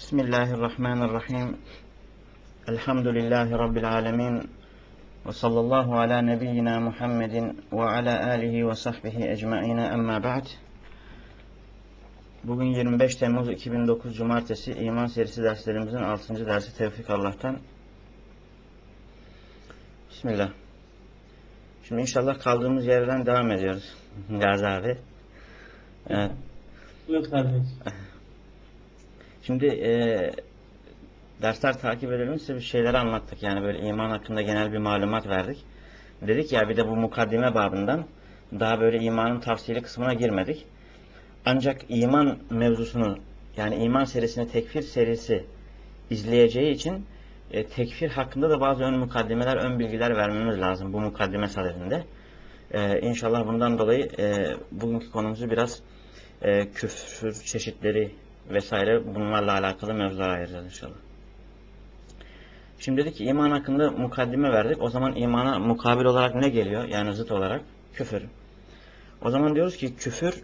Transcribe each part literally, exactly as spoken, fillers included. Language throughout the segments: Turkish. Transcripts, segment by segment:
Bismillahirrahmanirrahim. Elhamdülillahi Rabbil alemin. Ve sallallahu ala nebiyyina Muhammedin ve ala alihi ve sahbihi ecmaine emma ba'd. Bugün yirmi beş Temmuz iki bin dokuz Cumartesi İman serisi derslerimizin altıncı dersi Tevfik Allah'tan. Bismillah. Şimdi inşallah kaldığımız yerden devam ediyoruz. Gazi abi. Evet. Evet kardeş. Şimdi e, dersler takip edelim, size bir şeyleri anlattık. Yani böyle iman hakkında genel bir malumat verdik. Dedik ya bir de bu mukaddime babından daha böyle imanın tafsili kısmına girmedik. Ancak iman mevzusunu, yani iman serisini tekfir serisi izleyeceği için e, tekfir hakkında da bazı ön mukaddimeler, ön bilgiler vermemiz lazım bu mukaddime sadedinde. E, İnşallah bundan dolayı e, bugünkü konumuzu biraz e, küfür çeşitleri vesaire bunlarla alakalı mevzulara ayıracağız inşallah. Şimdi dedik ki iman hakkında mukaddime verdik. O zaman imana mukabil olarak ne geliyor? Yani zıt olarak küfür. O zaman diyoruz ki küfür,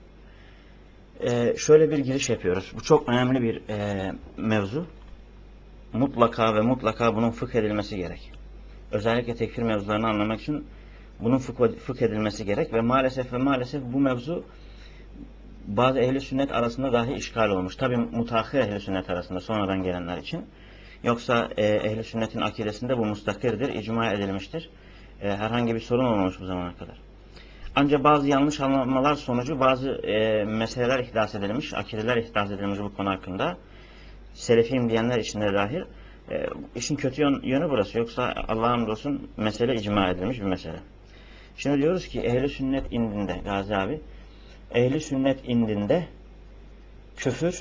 e, şöyle bir giriş yapıyoruz. Bu çok önemli bir e, mevzu. Mutlaka ve mutlaka bunun fıkh edilmesi gerek. Özellikle tekfir mevzularını anlamak için bunun fıkh, fıkh edilmesi gerek ve maalesef ve maalesef bu mevzu bazı ehli sünnet arasında dahi işgal olmuş. Tabi mutahhir ehli sünnet arasında, sonradan gelenler için. Yoksa e, ehli sünnetin akidesinde bu mustakirdir, icma edilmiştir. E, herhangi bir sorun olmamış bu zamana kadar. Ancak bazı yanlış anlamalar sonucu bazı e, meseleler ihdas edilmiş, akideler ihdas edilmiş bu konu hakkında. Selefiyim diyenler içinde dahil. E, işin kötü yönü burası. Yoksa Allah'a hamdolsun mesele icma edilmiş bir mesele. Şimdi diyoruz ki ehli sünnet indinde, Gazi abi, ehli sünnet indinde küfür,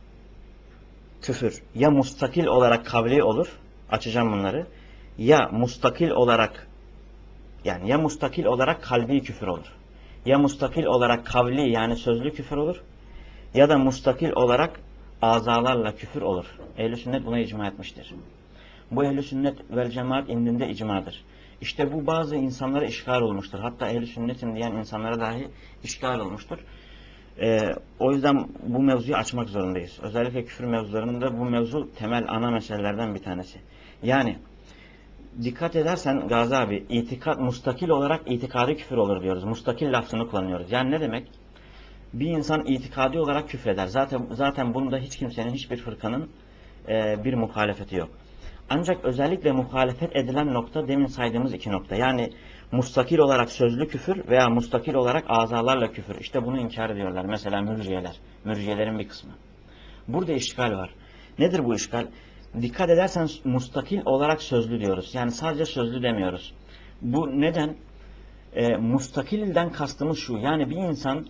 küfür ya mustakil olarak kavli olur, açacağım bunları, ya mustakil olarak, yani ya mustakil olarak kalbi küfür olur, ya mustakil olarak kavli yani sözlü küfür olur, ya da mustakil olarak azalarla küfür olur. Ehl-i sünnet buna icma etmiştir. Bu ehl-i sünnet vel cemaat indinde icmadır. İşte bu bazı insanlara işgal olmuştur. Hatta ehl-i sünnetin diyen insanlara dahi işgal olmuştur. Ee, o yüzden bu mevzuyu açmak zorundayız. Özellikle küfür mevzularında bu mevzu temel ana meselelerden bir tanesi. Yani dikkat edersen Gazi abi, itikat mustakil olarak itikadi küfür olur diyoruz. Mustakil lafzını kullanıyoruz. Yani ne demek? Bir insan itikadi olarak küfreder. Zaten zaten bunda hiç kimsenin, hiçbir fırkanın e, bir muhalefeti yok. Ancak özellikle muhalefet edilen nokta demin saydığımız iki nokta. Yani mustakil olarak sözlü küfür veya mustakil olarak azalarla küfür. İşte bunu inkar ediyorlar. Mesela mürciyeler. Mürciyelerin bir kısmı. Burada işgal var. Nedir bu işgal? Dikkat edersen mustakil olarak sözlü diyoruz. Yani sadece sözlü demiyoruz. Bu neden? E, mustakilden kastımız şu. Yani bir insan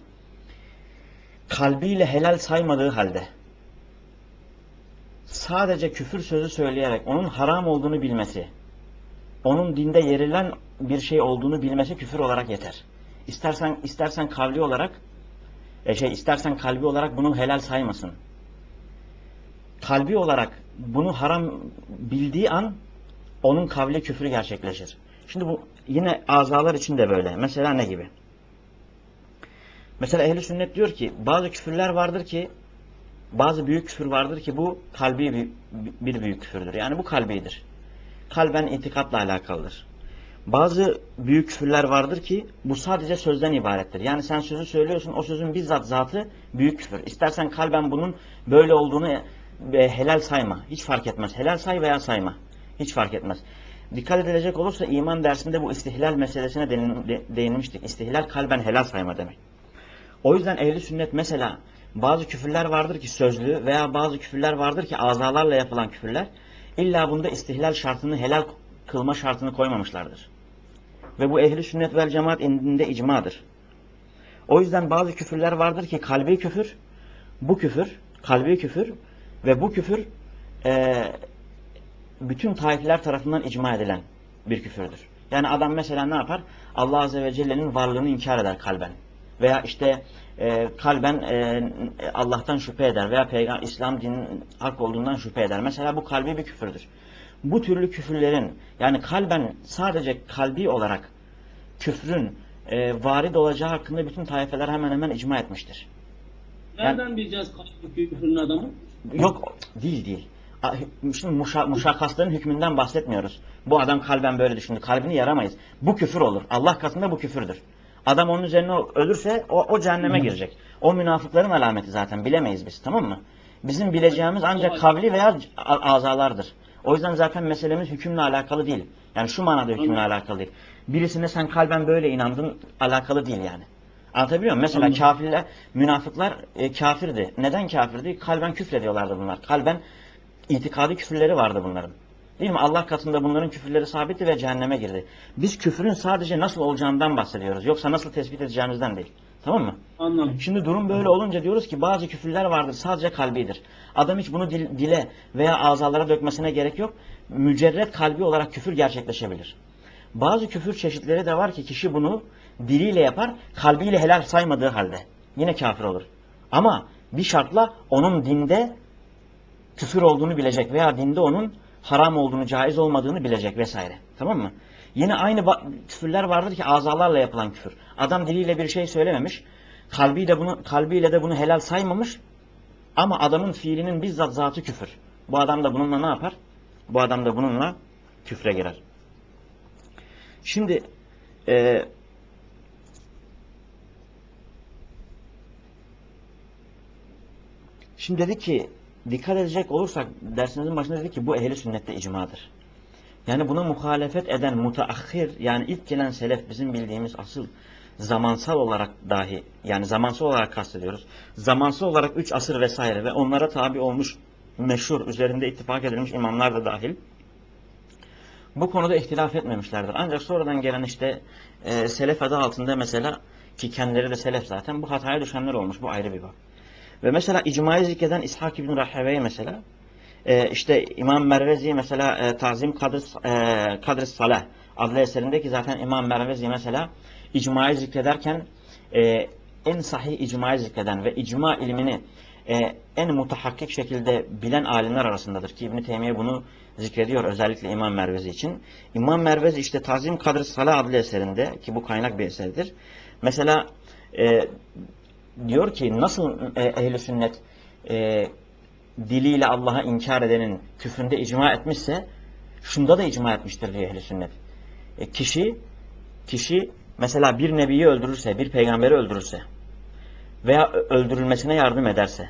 kalbiyle helal saymadığı halde sadece küfür sözü söyleyerek onun haram olduğunu bilmesi, onun dinde yerilen bir şey olduğunu bilmesi küfür olarak yeter. İstersen istersen kavli olarak e şey istersen kalbi olarak bunu helal saymasın. Kalbi olarak bunu haram bildiği an onun kavli küfrü gerçekleşir. Şimdi bu yine azalar için de böyle. Mesela ne gibi? Mesela ehl-i sünnet diyor ki bazı küfürler vardır ki, bazı büyük küfür vardır ki bu kalbi bir, bir büyük küfürdür. Yani bu kalbidir. Kalben itikatla alakalıdır. Bazı büyük küfürler vardır ki bu sadece sözden ibarettir. Yani sen sözü söylüyorsun, o sözün bizzat zatı büyük küfür. İstersen kalben bunun böyle olduğunu e, helal sayma. Hiç fark etmez. Helal say veya sayma. Hiç fark etmez. Dikkat edilecek olursa iman dersinde bu istihlal meselesine değinmiştik. İstihlal kalben helal sayma demek. O yüzden ehli sünnet mesela bazı küfürler vardır ki sözlü veya bazı küfürler vardır ki azalarla yapılan küfürler, illa bunda istihlal şartını, helal kılma şartını koymamışlardır. Ve bu ehli sünnet vel cemaat indinde icmadır. O yüzden bazı küfürler vardır ki kalbi küfür, bu küfür, kalbi küfür ve bu küfür e, bütün taifeler tarafından icma edilen bir küfürdür. Yani adam mesela ne yapar? Allah Azze ve Celle'nin varlığını inkar eder kalben. Veya işte e, kalben e, Allah'tan şüphe eder veya Peygamber İslam dininin hak olduğundan şüphe eder. Mesela bu kalbi bir küfürdür. Bu türlü küfürlerin, yani kalben sadece kalbi olarak küfrün e, varid olacağı hakkında bütün taifeler hemen hemen icma etmiştir. Nereden yani, bileceğiz kalbi küfrün adamı? Yok değil değil. Şimdi muşa, muşakkasların hükmünden bahsetmiyoruz. Bu adam kalben böyle düşündü. Kalbini yaramayız. Bu küfür olur. Allah katında bu küfürdür. Adam onun üzerine ölürse o, o cehenneme girecek. O münafıkların alameti zaten. Bilemeyiz biz. Tamam mı? Bizim bileceğimiz ancak kavli veya azalardır. O yüzden zaten meselemiz hükümle alakalı değil. Yani şu manada hükümle alakalı değil. Birisine sen kalben böyle inandın alakalı değil yani. Anlatabiliyor muyum? Mesela Anladım. kafirler, münafıklar e, kafirdi. Neden kafirdi? Kalben küfrediyorlardı bunlar. Kalben itikadi küfürleri vardı bunların. Değil mi? Allah katında bunların küfürleri sabitti ve cehenneme girdi. Biz küfrün sadece nasıl olacağından bahsediyoruz. Yoksa nasıl tespit edeceğimizden değil. Tamam mı? Anladım. Şimdi durum böyle Anladım. olunca diyoruz ki bazı küfürler vardır sadece kalbidir. Adam hiç bunu dil, dile veya azalara dökmesine gerek yok. Mücerret kalbi olarak küfür gerçekleşebilir. Bazı küfür çeşitleri de var ki kişi bunu diliyle yapar, kalbiyle helal saymadığı halde. Yine kafir olur. Ama bir şartla onun dinde küfür olduğunu bilecek veya dinde onun haram olduğunu, caiz olmadığını bilecek vesaire. Tamam mı? Yine aynı küfürler vardır ki azalarla yapılan küfür. Adam diliyle bir şey söylememiş, kalbiyle bunu kalbiyle de bunu helal saymamış ama adamın fiilinin bizzat zatı küfür. Bu adam da bununla ne yapar? Bu adam da bununla küfre girer. Şimdi e, şimdi dedik ki dikkat edecek olursak dersimizin başında dedik ki bu ehli sünnette icmadır. Yani buna muhalefet eden mutaahhir yani ilk gelen selef bizim bildiğimiz asıl zamansal olarak dahi yani zamansal olarak kastediyoruz. Zamansal olarak üç asır vesaire ve onlara tabi olmuş meşhur üzerinde ittifak edilmiş imamlar da dahil bu konuda ihtilaf etmemişlerdir. Ancak sonradan gelen işte e, selef adı altında mesela ki kendileri de selef zaten bu hataya düşenler olmuş. Bu ayrı bir bak. Ve mesela icmayı zikreden İshak İbn Raheve'yi mesela e, işte İmam Mervezi mesela e, Tazim Kadr e, Kadr Salah adlı eserindeki zaten İmam Mervezi mesela icmayı zikrederken e, en sahih icmayı zikreden ve icma ilmini e, en mutahakkik şekilde bilen alimler arasındadır ki İbn Teymiye bunu zikrediyor özellikle İmam Mervezi için. İmam Mervezi işte Tazim Kadr Salah adlı eserinde ki bu kaynak bir eserdir. Mesela e, diyor ki nasıl e, ehl-i sünnet e, diliyle Allah'a inkar edenin küfründe icma etmişse şunda da icma etmiştir diyor ehl-i sünnet. E, kişi kişi mesela bir nebiyi öldürürse, bir peygamberi öldürürse veya öldürülmesine yardım ederse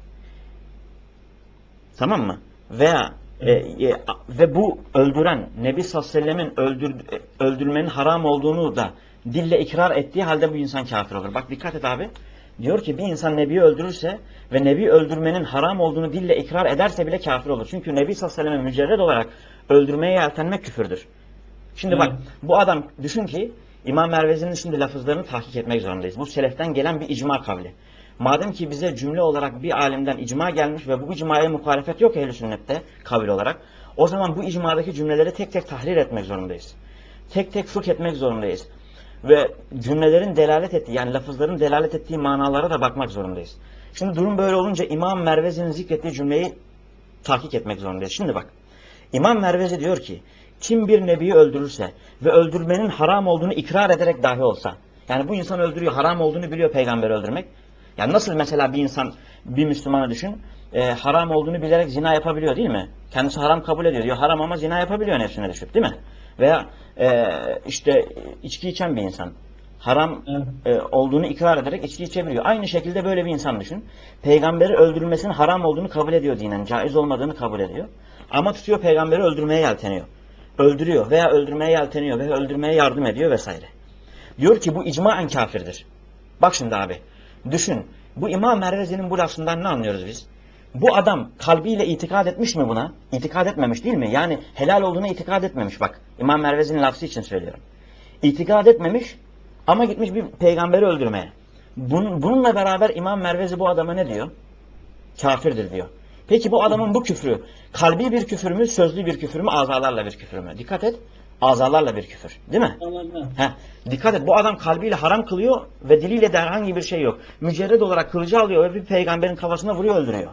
tamam mı? Veya e, Evet. e, ve bu öldüren Nebi sallallahu aleyhi ve sellemin öldür, öldürmenin haram olduğunu da dille ikrar ettiği halde bu insan kafir olur. Bak dikkat et abi. Diyor ki bir insan Nebi'yi öldürürse ve Nebi öldürmenin haram olduğunu dille ikrar ederse bile kafir olur. Çünkü Nebi sallallahu aleyhi ve sellem'e mücerred olarak öldürmeye yeltenmek küfürdür. Şimdi bak Evet. bu adam düşün ki İmam Mervezi'nin şimdi lafızlarını tahkik etmek zorundayız. Bu seleften gelen bir icma kavli. Madem ki bize cümle olarak bir alimden icma gelmiş ve bu icmaya muhalefet yok ehl-i sünnette kavil olarak. O zaman bu icmadaki cümleleri tek tek tahrir etmek zorundayız. Tek tek fıkh etmek zorundayız. Ve cümlelerin delalet ettiği yani lafızların delalet ettiği manalara da bakmak zorundayız. Şimdi durum böyle olunca İmam Mervezi'nin zikrettiği cümleyi tahkik etmek zorundayız. Şimdi bak İmam Mervezi diyor ki kim bir nebiyi öldürürse ve öldürmenin haram olduğunu ikrar ederek dahi olsa yani bu insan öldürüyor haram olduğunu biliyor peygamber öldürmek. Yani nasıl mesela bir insan bir Müslümanı düşün e, haram olduğunu bilerek zina yapabiliyor değil mi? Kendisi haram kabul ediyor diyor haram ama zina yapabiliyor nefsine düşüp değil mi? Veya e, işte içki içen bir insan haram Evet. e, olduğunu ikrar ederek içki içebiliyor. Aynı şekilde böyle bir insan düşün. Peygamberi öldürülmesinin haram olduğunu kabul ediyor dinen, caiz olmadığını kabul ediyor. Ama tutuyor peygamberi öldürmeye yelteniyor. Öldürüyor veya öldürmeye yelteniyor veya öldürmeye yardım ediyor vesaire. Diyor ki bu icmaen kafirdir. Bak şimdi abi düşün. Bu İmam Mervezi'nin bu lafından ne anlıyoruz biz? Bu adam kalbiyle itikad etmiş mi buna? İtikad etmemiş değil mi? Yani helal olduğuna itikad etmemiş bak. İmam Mervezi'nin lafzı için söylüyorum. İtikad etmemiş ama gitmiş bir peygamberi öldürmeye. Bununla beraber İmam Mervezi bu adama ne diyor? Kafirdir diyor. Peki bu adamın bu küfrü kalbi bir küfür mü, sözlü bir küfür mü, azalarla bir küfür mü? Dikkat et. Azalarla bir küfür. Değil mi? Anladım. Heh, dikkat et. Bu adam kalbiyle haram kılıyor ve diliyle de herhangi bir şey yok. Mücerred olarak kılıcı alıyor ve bir peygamberin kafasına vuruyor öldürüyor.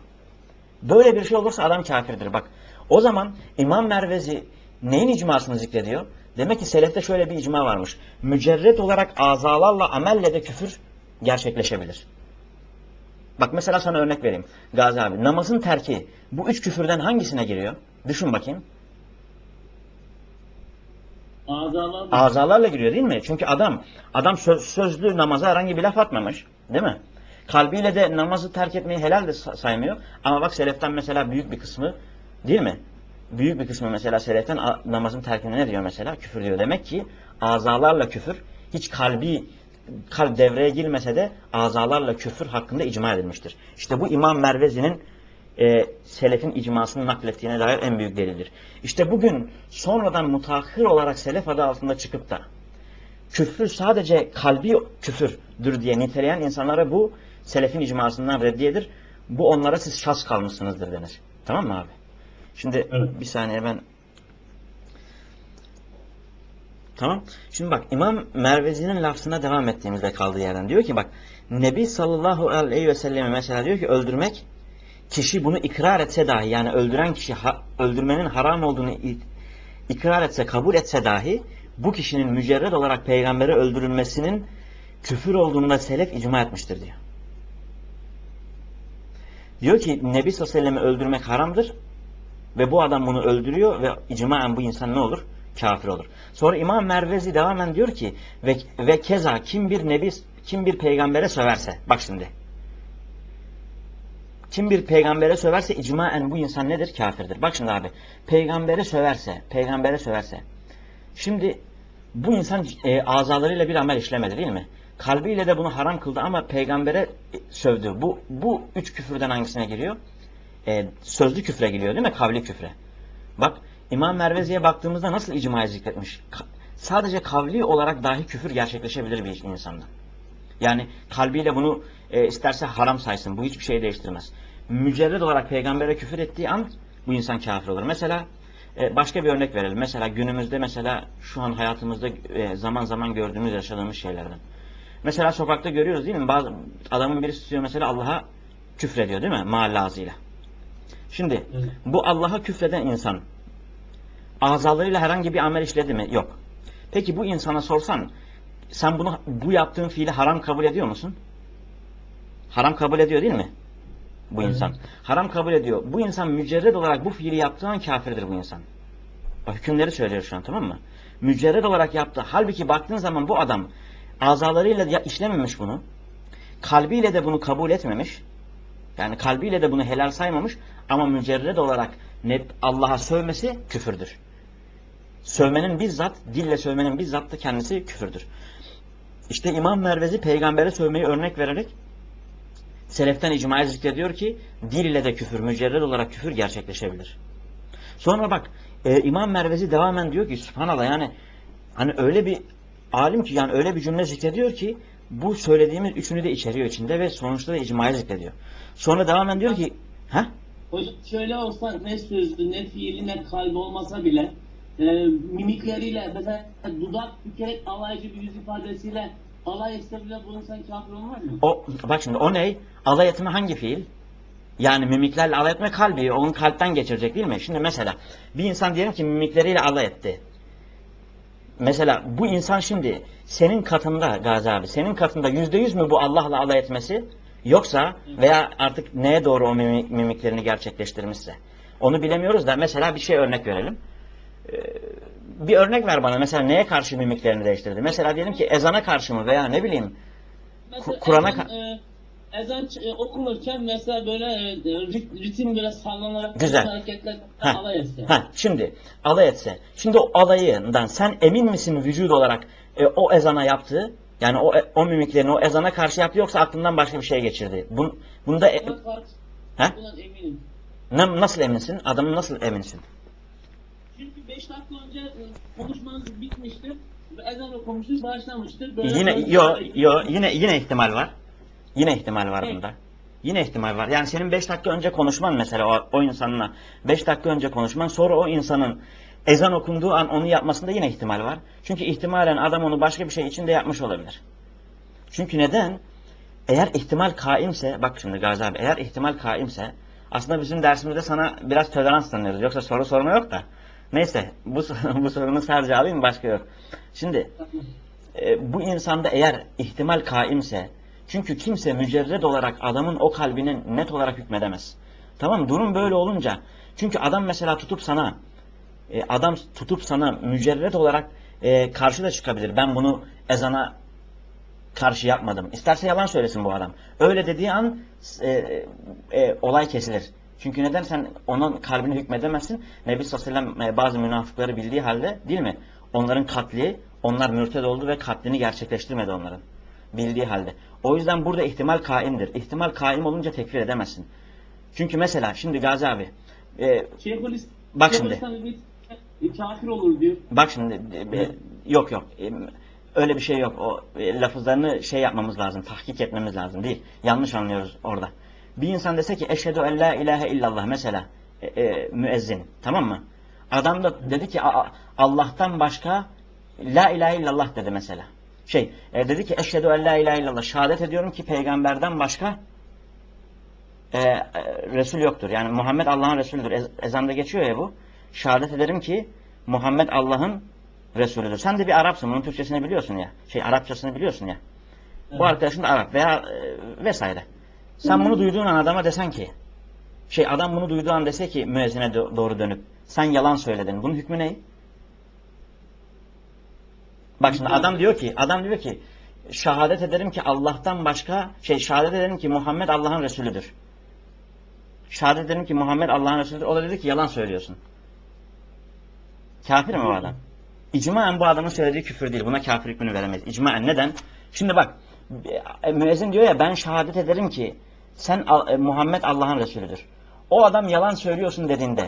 Böyle bir şey olursa adam kafirdir. Bak o zaman İmam Mervezi neyin icmasını zikrediyor? Demek ki selefte şöyle bir icma varmış. Mücerred olarak azalarla amelle de küfür gerçekleşebilir. Bak mesela sana örnek vereyim. Gazi abi, namazın terki bu üç küfürden hangisine giriyor? Düşün bakayım. Azalar mı? Azalarla giriyor değil mi? Çünkü adam adam söz, sözlü namaza herhangi bir laf atmamış. Değil mi? Kalbiyle de namazı terk etmeyi helal de saymıyor. Ama bak seleften mesela büyük bir kısmı, değil mi? Büyük bir kısmı mesela seleften namazın terkine ne diyor mesela? Küfür diyor. Demek ki azalarla küfür, hiç kalbi kalp devreye girmese de azalarla küfür hakkında icma edilmiştir. İşte bu İmam Mervezi'nin e, selefin icmasını naklettiğine dair en büyük delildir. İşte bugün sonradan mutahhir olarak selef adı altında çıkıp da küfrü sadece kalbi küfürdür diye niteleyen insanlara bu selefin icmasından reddiyedir. Bu onlara siz şas kalmışsınızdır denir. Tamam mı abi? Şimdi Evet. bir saniye ben... Tamam. Şimdi bak İmam Mervezi'nin lafzına devam ettiğimizde kaldığı yerden diyor ki bak Nebi sallallahu aleyhi ve selleme mesela diyor ki öldürmek, kişi bunu ikrar etse dahi, yani öldüren kişi ha, öldürmenin haram olduğunu ikrar etse, kabul etse dahi bu kişinin mücerred olarak peygambere öldürülmesinin küfür olduğunda selef icma etmiştir diyor. Diyor ki Nebi sallallahu aleyhi ve sellem'i öldürmek haramdır ve bu adam bunu öldürüyor ve icmaen bu insan ne olur? Kafir olur. Sonra İmam Mervezi devamen diyor ki ve, ve keza kim bir nebi, kim bir peygambere söverse, bak şimdi, kim bir peygambere söverse icmaen bu insan nedir? Kafirdir. Bak şimdi abi, peygambere söverse, peygambere söverse, şimdi bu insan e, azalarıyla bir amel işlemedi değil mi? Kalbiyle de bunu haram kıldı ama peygambere sövdü. Bu, bu üç küfürden hangisine giriyor? E, sözlü küfre giriyor değil mi? Kavli küfre. Bak İmam Mervezi'ye baktığımızda nasıl icmayı zikretmiş? Ka sadece kavli olarak dahi küfür gerçekleşebilir bir insandan. Yani kalbiyle bunu e, isterse haram saysın. Bu hiçbir şey değiştirmez. Mücerred olarak peygambere küfür ettiği an bu insan kafir olur. Mesela e, başka bir örnek verelim. Mesela günümüzde mesela şu an hayatımızda e, zaman zaman gördüğümüz, yaşadığımız şeylerden. Mesela sokakta görüyoruz değil mi? Bazı adamın birisi diyor mesela Allah'a küfrediyor değil mi? Mahalle ağzıyla. Şimdi Evet. bu Allah'a küfreden insan azalarıyla herhangi bir amel işledi mi? Yok. Peki bu insana sorsan sen bunu, bu yaptığın fiili haram kabul ediyor musun? Haram kabul ediyor değil mi? Bu Evet. insan. Haram kabul ediyor. Bu insan mücerred olarak bu fiili yaptığı an kafirdir bu insan. Bak hükümleri söylüyor şu an, tamam mı? Mücerred olarak yaptı. Halbuki baktığın zaman bu adam azalarıyla işlememiş bunu. Kalbiyle de bunu kabul etmemiş. Yani kalbiyle de bunu helal saymamış. Ama mücerred olarak net Allah'a sövmesi küfürdür. Sövmenin bizzat, dille sövmenin bizzat da kendisi küfürdür. İşte İmam Mervezi peygambere sövmeyi örnek vererek seleften icmaya zikrediyor ki dil ile de küfür, mücerred olarak küfür gerçekleşebilir. Sonra bak e, İmam Mervezi devamen diyor ki subhanallah, yani hani öyle bir alim ki, yani öyle bir cümle zikrediyor ki bu söylediğimiz üçünü de içeriyor içinde ve sonuçta da icmaya zikrediyor. Sonra devamen diyor ki ha? Hocam şöyle olsa ne sözlü, ne fiili, ne kalbi olmasa bile e, mimikleriyle mesela dudak bükerek alaycı bir yüz ifadesiyle alay etse bile bu insan kafir olmaz mı? O, bak şimdi o ne? Alay etme hangi fiil? Yani mimiklerle alay etme kalbi, onun kalpten geçirecek değil mi? Şimdi mesela bir insan diyelim ki mimikleriyle alay etti. Mesela bu insan şimdi senin katında Gazi abi, senin katında yüzde yüz mü bu Allah'la alay etmesi? Yoksa veya artık neye doğru o mimiklerini gerçekleştirmişse? Onu bilemiyoruz da mesela bir şey örnek verelim. Ee, bir örnek ver bana, mesela neye karşı mimiklerini değiştirdi? Mesela diyelim ki ezana karşı mı veya ne bileyim Mesela Kur'an'a ezan ka- e, ezan e, okunurken mesela böyle e, rit- ritim böyle sallanarak güzel. hareketler Ha, alay etse. ha, şimdi alay etse. Şimdi o alayından sen emin misin vücut olarak e, o ezana yaptığı? Yani o o mimiklerini o ezana karşı yaptı, yoksa aklından başka bir şey geçirdi. Bun, bunda e, Buna karşı ha? bundan eminim. Na- nasıl eminsin? Adamın nasıl eminsin? Çünkü beş dakika önce e, konuşmanız bitmiştir. Ve ezan okumuştur, başlamıştır. Böyle Yine döndü yo hareket. yo yine yine ihtimal var. Yine ihtimal var Evet. bunda. Yine ihtimal var. Yani senin beş dakika önce konuşman mesela o, o insanla beş dakika önce konuşman, sonra o insanın ezan okunduğu an onu yapmasında yine ihtimal var. Çünkü ihtimalen adam onu başka bir şey için de yapmış olabilir. Çünkü neden? Eğer ihtimal kaimse, bak şimdi Gazi abi, eğer ihtimal kaimse, aslında bizim dersimizde sana biraz tolerans tanıyoruz. Yoksa soru sorma yok da. Neyse bu, bu sorunu sadece alayım, başka yok. Şimdi Tamam. e, bu insanda eğer ihtimal kaimse, Çünkü kimse mücerred olarak adamın o kalbine net olarak hükmedemez. Tamam, durum böyle olunca. Çünkü adam mesela tutup sana e, adam tutup sana mücerred olarak e, karşı da çıkabilir. Ben bunu ezana karşı yapmadım. İsterse yalan söylesin bu adam. Öyle dediği an e, e, olay kesilir. Çünkü neden? Sen onun kalbine hükmedemezsin. Nebi sallallahu aleyhi ve sellem e, bazı münafıkları bildiği halde, değil mi? Onların katli, onlar mürted oldu ve katlini gerçekleştirmedi onların. Bildiği halde. O yüzden burada ihtimal kaimdir. İhtimal kaim olunca tekfir edemezsin. Çünkü mesela şimdi Gazi abi e, Şeyhülislam, bak şimdi Şeyhülislam bir kafir olur diyor. bak şimdi e, yok yok e, öyle bir şey yok. O e, lafızlarını şey yapmamız lazım, tahkik etmemiz lazım değil. Yanlış anlıyoruz orada. Bir insan dese ki eşhedü en la ilahe illallah mesela e, e, müezzin, tamam mı? Adam da dedi ki Allah'tan başka la ilahe illallah dedi mesela. Şey e, dedi ki eşhedü en la ilahe illallah, şehadet ediyorum ki peygamberden başka e, e, Resul yoktur. Yani Muhammed Allah'ın Resulüdür. Ez, ezanda geçiyor ya bu. Şehadet ederim ki Muhammed Allah'ın Resulüdür. Sen de bir Arapsın. Bunun Türkçesini biliyorsun ya. Şey Arapçasını biliyorsun ya. Evet. Bu arkadaşın da Arap veya e, vesaire. Sen bunu duyduğun an adama desen ki şey adam bunu duyduğu an dese ki müezzine do- doğru dönüp sen yalan söyledin. Bunun hükmü ne? Bak şimdi adam diyor ki adam diyor ki şehadet ederim ki Allah'tan başka şey şehadet ederim ki Muhammed Allah'ın Resulüdür. Şehadet ederim ki Muhammed Allah'ın Resulüdür. O da dedi ki yalan söylüyorsun. Kafir mi bu adam? İcmaen bu adamın söylediği küfür değil. Buna kafir hükmünü veremeyiz. İcmaen neden? Şimdi bak müezzin diyor ya ben şehadet ederim ki sen Muhammed Allah'ın Resulüdür. O adam yalan söylüyorsun dediğinde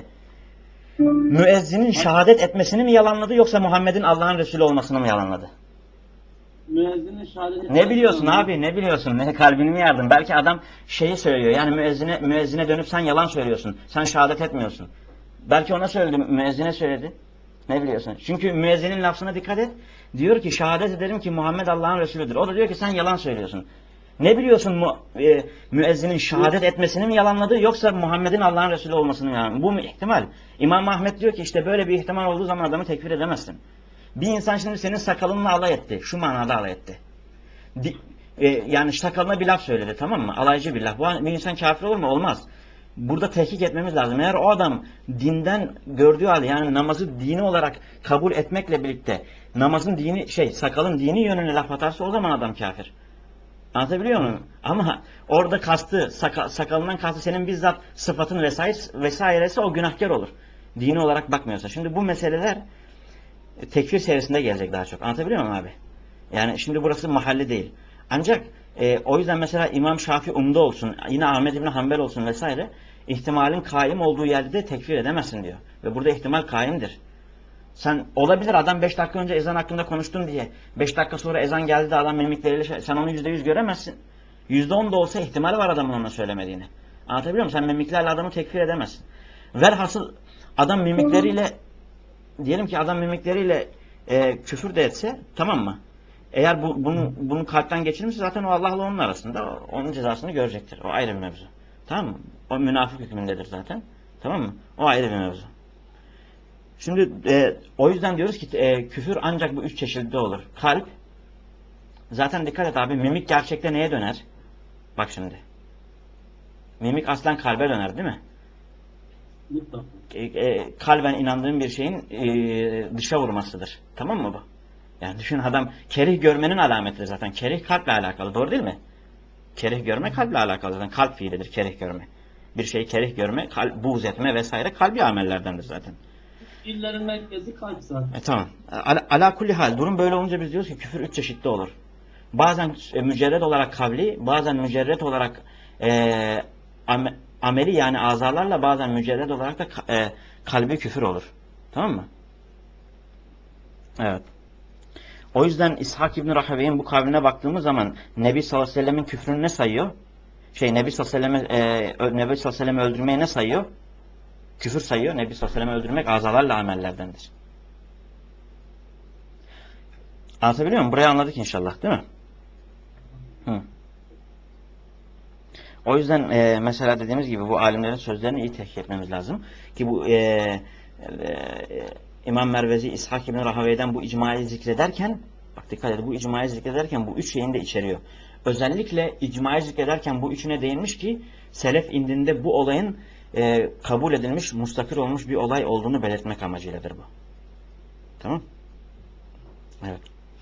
müezzinin şehadet etmesini mi yalanladı yoksa Muhammed'in Allah'ın Resulü olmasını mı yalanladı? Müezzinin şehadet etmesi. Ne biliyorsun abi ne biliyorsun? Ne kalbini mi yardın? Belki adam şeyi söylüyor. Yani müezzine, müezzine dönüp sen yalan söylüyorsun. Sen şehadet etmiyorsun. Belki ona söyledi, müezzine söyledi. Ne biliyorsun? Çünkü müezzinin lafzına dikkat et. Diyor ki şehadet ederim ki Muhammed Allah'ın Resulüdür. O da diyor ki sen yalan söylüyorsun. Ne biliyorsun mu, e, müezzinin şehadet etmesini mi yalanladı yoksa Muhammed'in Allah'ın Resulü olmasını mı yalanladı? Bu mu ihtimal? İmam Ahmet diyor ki işte böyle bir ihtimal olduğu zaman adamı tekfir edemezsin. Bir insan şimdi senin sakalınla alay etti. Şu manada alay etti. Di, e, yani sakalına bir laf söyledi, tamam mı? Alaycı bir laf. Bu bir insan kafir olur mu? Olmaz. Burada tehkik etmemiz lazım. Eğer o adam dinden gördüğü halde yani namazı dini olarak kabul etmekle birlikte namazın dini şey sakalın dini yönüne laf atarsa o zaman adam kafir. Anlatabiliyor muyum? Ama orada kastı saka, sakalından kastı senin bizzat sıfatın vesaire, vesairesi o günahkar olur. Dini olarak bakmıyorsa. Şimdi bu meseleler tekfir serisinde gelecek daha çok. Anlatabiliyor muyum abi? Yani şimdi burası mahalle değil. Ancak e, o yüzden mesela İmam Şafii umda olsun, yine Ahmed İbni Hanbel olsun vesaire ihtimalin kaim olduğu yerde de tekfir edemezsin diyor. Ve burada ihtimal kaimdir. Sen olabilir adam beş dakika önce ezan hakkında konuştun diye beş dakika sonra ezan geldi de adam mimikleriyle şey, sen onu yüzde yüz göremezsin. yüzde on da olsa ihtimal var adamın ona söylemediğini. Anlatabiliyor muyum? Sen mimiklerle adamı tekfir edemezsin. Velhasıl adam mimikleriyle diyelim ki adam mimikleriyle e, küfür de etse tamam mı? Eğer bu, bunu, bunu kalpten geçirmişse zaten o Allah'la onun arasında. Onun cezasını görecektir. O ayrı bir mevzu. Tamam mı? O münafık hükmündedir zaten. Tamam mı? O ayrı bir mevzu. Şimdi e, o yüzden diyoruz ki e, küfür ancak bu üç çeşitli olur. Kalp, zaten dikkat et abi mimik gerçekte neye döner? Bak şimdi. Mimik aslen kalbe döner değil mi? E, e, kalben inandığın bir şeyin e, dışa vurmasıdır. Tamam mı bu? Yani düşün adam kerih görmenin alametidir zaten. Kerih kalple alakalı. Doğru değil mi? Kerih görme kalple alakalı zaten. Kalp fiilidir kerih görme. Bir şeyi kerih görme, kalp, buğz etme vesaire kalbi amellerdendir zaten. Fiillerin merkezi kalp zaten. E, tamam. Ala, ala kulli hal. Durum böyle olunca biz diyoruz ki küfür üç çeşitli olur. Bazen e, mücerred olarak kavli, bazen mücerred olarak e, am, ameli yani azalarla, bazen mücerred olarak da e, kalbi küfür olur. Tamam mı? Evet. O yüzden İshak İbni Rahevey'in bu kavline baktığımız zaman Nebi sallallahu aleyhi ve sellemin küfrünü ne sayıyor? Şey Nebi sallallahu aleyhi ve sellem'i e, Nebi sallallahu aleyhi ve sellem'i öldürmeyi ne sayıyor? Küfür sayıyor. Nebi sallallahu aleyhi ve sellem'i öldürmek azalarla amellerdendir. Anlatabiliyor muyum? Burayı anladık inşallah değil mi? Hı. O yüzden e, mesela dediğimiz gibi bu alimlerin sözlerini iyi tehkik etmemiz lazım. Ki bu e, e, İmam Mervezi İshak İbni Rahevey'den bu icmayı zikrederken bak dikkat edin bu icmayı zikrederken bu üç şeyini de içeriyor. özellikle icmayı zikrederken bu üçüne değinmiş ki selef indinde bu olayın e, kabul edilmiş, mustakir olmuş bir olay olduğunu belirtmek amacıyladır bu. Tamam? Evet.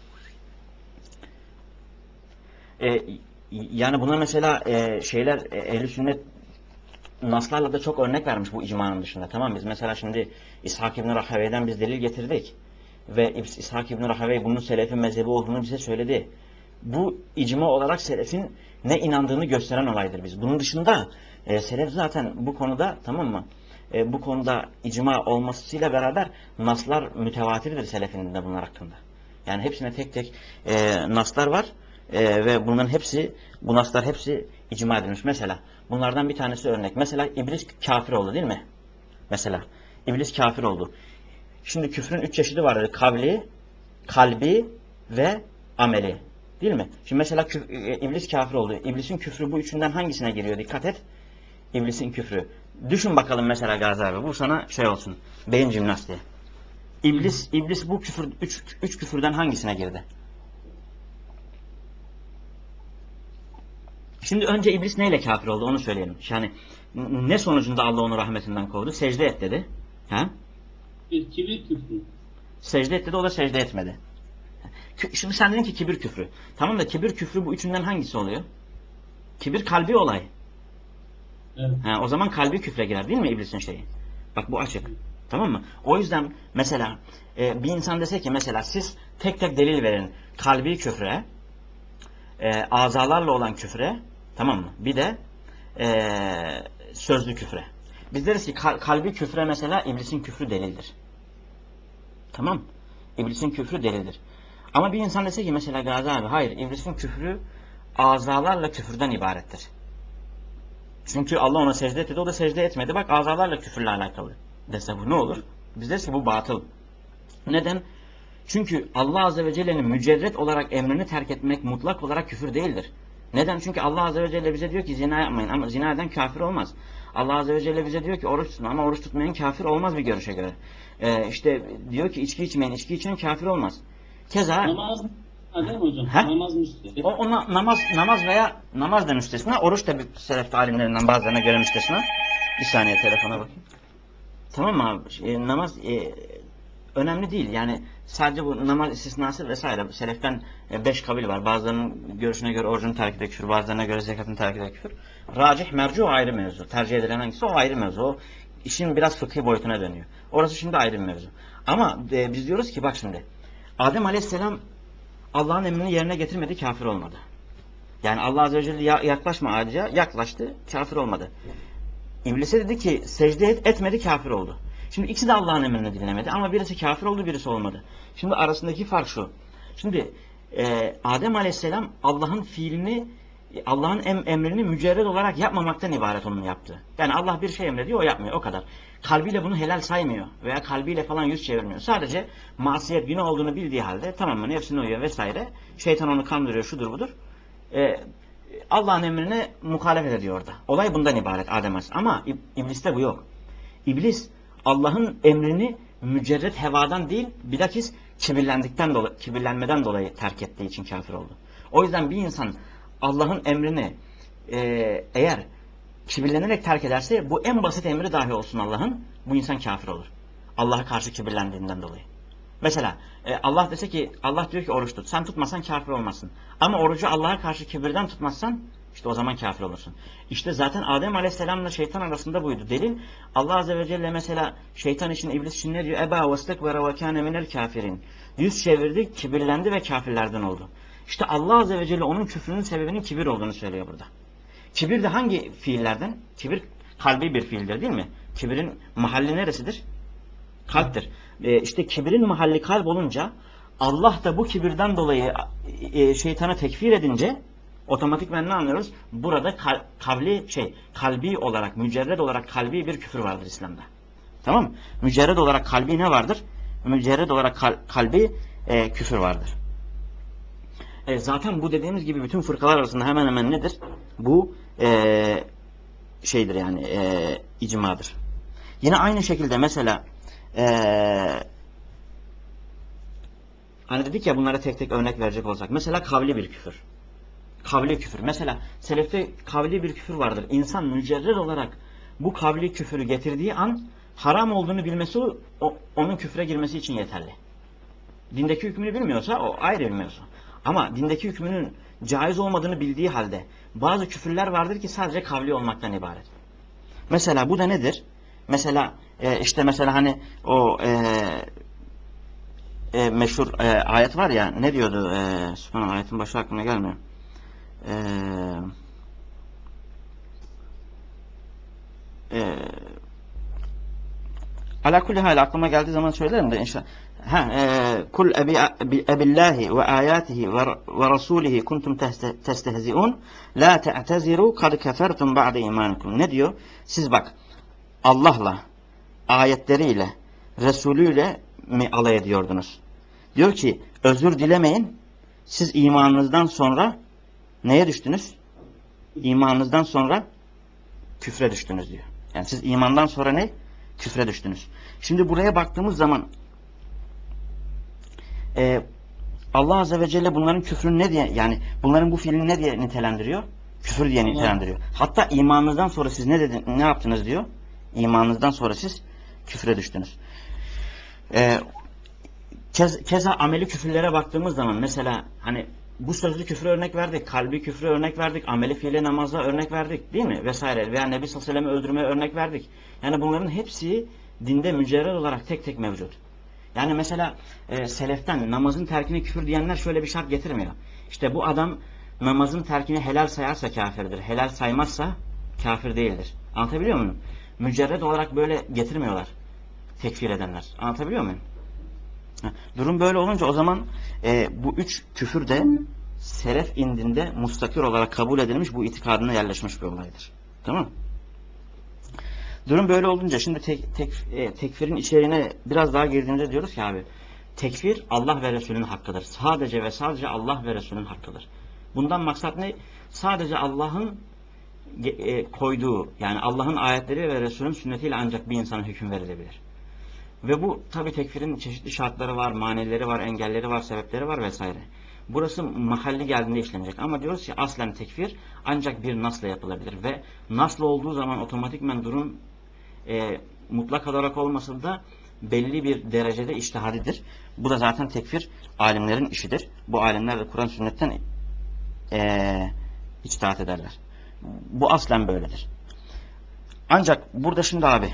E, yani buna mesela e, şeyler e, ehl-i sünnet naslarla da çok örnek vermiş bu icmanın dışında. Tamam, biz mesela şimdi İshak İbn Rahawey'den biz delil getirdik. Ve İshak İbn Rahawey bunun selefin mezhebi olduğunu bize söyledi. Bu icma olarak selefin ne inandığını gösteren olaydır biz. Bunun dışında e, selef zaten bu konuda, tamam mı? E, bu konuda icma olmasıyla beraber naslar mütevatirdir selefin de bunlar hakkında. Yani hepsine tek tek e, naslar var. E, ve bunların hepsi, bu naslar hepsi icma edilmiş. Mesela bunlardan bir tanesi örnek. Mesela iblis kafir oldu değil mi? Mesela iblis kafir oldu. Şimdi küfrün üç çeşidi vardır. Kavli, kalbi ve ameli. Değil mi? Şimdi mesela küf, e, iblis kafir oldu. İblisin küfrü bu üçünden hangisine giriyor? Dikkat et. İblisin küfrü. Düşün bakalım mesela Gazi abi. Bu sana şey olsun. Beyin jimnastiği. İblis, iblis bu küfür, üç, üç küfürden hangisine girdi? Şimdi önce iblis neyle kafir oldu onu söyleyelim. Yani ne sonucunda Allah onu rahmetinden kovdu? Secde et dedi. Ha? Bir kibir küfrü. Secde et dedi, o da secde etmedi. Şimdi sen dedin ki kibir küfrü. Tamam da kibir küfrü bu üçünden hangisi oluyor? Kibir kalbi olay. Evet. Ha, o zaman kalbi küfre girer değil mi iblisin şeyi? Bak bu açık. Tamam mı? O yüzden mesela e, bir insan dese ki mesela siz tek tek delil verin kalbi küfre, e, azalarla olan küfre, tamam mı? Bir de e, sözlü küfre. Biz deriz ki kal, kalbi küfre mesela iblisin küfrü delildir. Tamam. İblisin küfrü delildir. Ama bir insan dese ki mesela Gazi abi hayır iblisin küfrü azalarla küfürden ibarettir. Çünkü Allah ona secde etti, o da secde etmedi. Bak azalarla küfürle alakalı dese bu ne olur? Biz deriz ki bu batıl. Neden? Çünkü Allah Azze ve Celle'nin mücerret olarak emrini terk etmek mutlak olarak küfür değildir. Neden? Çünkü Allah Azze ve Celle bize diyor ki zina yapmayın ama zina eden kafir olmaz. Allah Azze ve Celle bize diyor ki oruç tutun ama oruç tutmayan kafir olmaz bir görüşe göre. Ee, işte diyor ki içki içmeyin, içki içen kafir olmaz. Keza Namaz ha, değil mi hocam? he? Namaz müstehap. O, ona, namaz namaz veya namaz da müstesna, oruç da bir selef alimlerinden bazılarına göre müstesna. Bir saniye telefona bakayım. Tamam mı abi? E, namaz e, önemli değil. Yani sadece bu namaz istisnası vesaire. Seleften e, beş kabil var. Bazılarının görüşüne göre orucun terki de küfür, bazılarına göre zekatın terki de küfür. Racih mercu o ayrı mevzu. Tercih edilen hangisi o ayrı mevzu. O işin biraz fıkhi boyutuna dönüyor. Orası şimdi ayrı bir mevzu. Ama e, biz diyoruz ki bak şimdi. Adem Aleyhisselam Allah'ın emrini yerine getirmedi, kafir olmadı. Yani Allah Azze ve Celle yaklaşma ağaca, yaklaştı, kafir olmadı. İblise dedi ki secde et, etmedi, kafir oldu. Şimdi ikisi de Allah'ın emrini dinlemedi ama birisi kafir oldu, birisi olmadı. Şimdi arasındaki fark şu. Şimdi e, Adem Aleyhisselam Allah'ın fiilini, Allah'ın em, emrini mücerred olarak yapmamaktan ibaret onun yaptığı. Yani Allah bir şey emrediyor, o yapmıyor, o kadar. Kalbiyle bunu helal saymıyor veya kalbiyle falan yüz çevirmiyor. Sadece masiyet, günah olduğunu bildiği halde tamam mı, nefsine uyuyor vesaire. Şeytan onu kandırıyor, şudur budur. E, Allah'ın emrine muhalefet ediyor orada. Olay bundan ibaret Adem Aleyhisselam. Ama İblis'te bu yok. İblis Allah'ın emrini mücerret hevadan değil, bilakis kibirlendikten dolayı, kibirlenmeden dolayı terk ettiği için kafir oldu. O yüzden bir insan Allah'ın emrini e, eğer kibirlenerek terk ederse, bu en basit emri dahi olsun Allah'ın, bu insan kafir olur. Allah'a karşı kibirlendiğinden dolayı. Mesela e, Allah dese ki, Allah diyor ki oruç tut. Sen tutmasan kafir olmazsın. Ama orucu Allah'a karşı kibirden tutmazsan işte o zaman kafir olursun. İşte zaten Adem Aleyhisselam'la şeytan arasında buydu. Delil Allah Azze ve Celle mesela şeytan için, iblis için ne diyor? Eba vestekbere ve kâne minel kafirin. Yüz çevirdi, kibirlendi ve kafirlerden oldu. İşte Allah Azze ve Celle onun küfrünün sebebinin kibir olduğunu söylüyor burada. Kibir de hangi fiillerden? Kibir kalbi bir fiildir değil mi? Kibirin mahalli neresidir? Kalptir. E, işte kibrin mahalli kalp olunca Allah da bu kibirden dolayı e, şeytanı tekfir edince otomatikmen ne anlıyoruz? Burada kal, kavli şey kalbi olarak, mücerred olarak kalbi bir küfür vardır İslam'da. Tamam mı? Mücerred olarak kalbi ne vardır? Mücerred olarak kal, kalbi e, küfür vardır. E, zaten bu dediğimiz gibi bütün fırkalar arasında hemen hemen nedir? Bu e, şeydir yani e, icmadır. Yine aynı şekilde mesela Ee, hani dedik ya bunlara tek tek örnek verecek olsak. Mesela kavli bir küfür. Kavli küfür. Mesela selefte kavli bir küfür vardır. İnsan mücerrer olarak bu kavli küfürü getirdiği an haram olduğunu bilmesi o, onun küfre girmesi için yeterli. Dindeki hükmünü bilmiyorsa o ayrı bilmiyorsa. Ama dindeki hükmünün caiz olmadığını bildiği halde bazı küfürler vardır ki sadece kavli olmaktan ibaret. Mesela bu da nedir? Mesela e, işte mesela hani o e, e, meşhur e, ayet var ya, ne diyordu? E, Sübhanallah, ayetin başı aklıma gelmiyor. Eee e, ala kulli hal aklıma geldiği zaman söylerim de inşallah. Ha, e, kul ebillahi ve ayatihi ve rasulihi kuntum testehzi'un la te'teziru kad kefertum ba'de imanikum. Ne diyor? Siz bak, Allah'la, ayetleriyle, Resulüyle mi alay ediyordunuz? Diyor ki özür dilemeyin, siz imanınızdan sonra neye düştünüz? İmanınızdan sonra küfre düştünüz diyor. Yani siz imandan sonra ne? Küfre düştünüz. Şimdi buraya baktığımız zaman e, Allah Azze ve Celle bunların küfrünü ne diye, yani bunların bu fiilini ne diye nitelendiriyor? Küfür diye nitelendiriyor. Hatta imanınızdan sonra siz ne dedin, ne yaptınız diyor? İmanınızdan sonra siz küfre düştünüz. E, kez, keza ameli küfürlere baktığımız zaman mesela hani bu sözlü küfre örnek verdik, kalbi küfre örnek verdik, ameli fiile namaza örnek verdik, değil mi? Vesaire. Veya Nebi sallallahu aleyhi ve sellem'i öldürmeye örnek verdik. Yani bunların hepsi dinde mücerred olarak tek tek mevcut. Yani mesela e, seleften namazın terkine küfür diyenler şöyle bir şart getirmiyor. İşte bu adam namazın terkini helal sayarsa kafirdir, helal saymazsa kafir değildir. Anlatabiliyor muyum? Mücerred olarak böyle getirmiyorlar tekfir edenler. Anlatabiliyor muyum? Durum böyle olunca o zaman e, bu üç küfür de selef indinde mustakir olarak kabul edilmiş, bu itikadına yerleşmiş bir olaydır. Tamam mı? Durum böyle olunca şimdi tek, tek, e, tekfirin içeriğine biraz daha girdiğimizde diyoruz ki abi, tekfir Allah ve Resulünün hakkıdır. Sadece ve sadece Allah ve Resulünün hakkıdır. Bundan maksat ne? Sadece Allah'ın e, koyduğu, yani Allah'ın ayetleri ve Resulünün sünnetiyle ancak bir insana hüküm verilebilir. Ve bu tabi tekfirin çeşitli şartları var, manileri var, engelleri var, sebepleri var vesaire. Burası mahalli geldiğinde işlenecek. Ama diyoruz ki aslen tekfir ancak bir nasla yapılabilir. Ve nasla olduğu zaman otomatikmen durum e, mutlak olarak olmasa da belli bir derecede içtihadidir. Bu da zaten tekfir alimlerin işidir. Bu alimler de Kur'an sünnetten e, içtihat ederler. Bu aslen böyledir. Ancak burada şimdi abi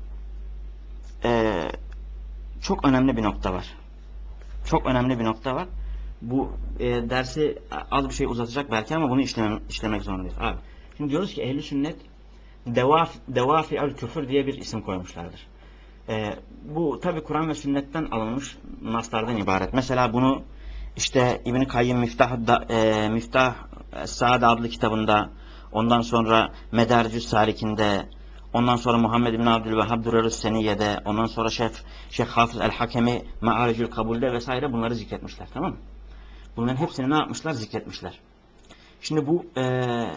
e, çok önemli bir nokta var. Çok önemli bir nokta var. Bu e, dersi az bir şey uzatacak belki ama bunu işlemem, işlemek zorundayız. Abi, şimdi diyoruz ki ehli sünnet devaf, devafi'el küfür diye bir isim koymuşlardır. E, bu tabi Kur'an ve sünnetten alınmış naslardan ibaret. Mesela bunu işte İbn-i Kayyim Miftah, da, e, Miftah Saad adlı kitabında, ondan sonra Medaricü's Salik'inde, ondan sonra Muhammed bin Abdülvehhab Durarus Seniyye'de, ondan sonra Şeyh, Şeyh Hafız el-Hakemi Me'aricül Kabul'de vesaire bunları zikretmişler. Tamam mı? Bunların hepsini ne yapmışlar? Zikretmişler. Şimdi bu ee,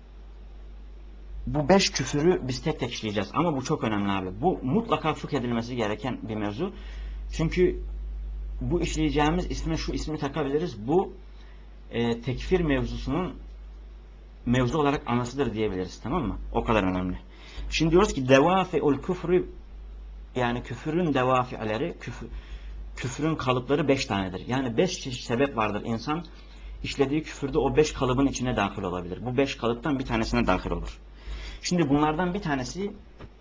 bu beş küfürü biz tek tek işleyeceğiz. Ama bu çok önemli abi. Bu mutlaka fıkh edilmesi gereken bir mevzu. Çünkü bu işleyeceğimiz isme şu ismi takabiliriz. Bu e, tekfir mevzusunun mevzu olarak anasıdır diyebiliriz. Tamam mı? O kadar önemli. Şimdi diyoruz ki devafi'ul küfrü, yani küfürün devafi'leri, küfür, küfürün kalıpları beş tanedir. Yani beş çeşit sebep vardır. İnsan işlediği küfürde o beş kalıbın içine dahil olabilir. Bu beş kalıptan bir tanesine dahil olur. Şimdi bunlardan bir tanesi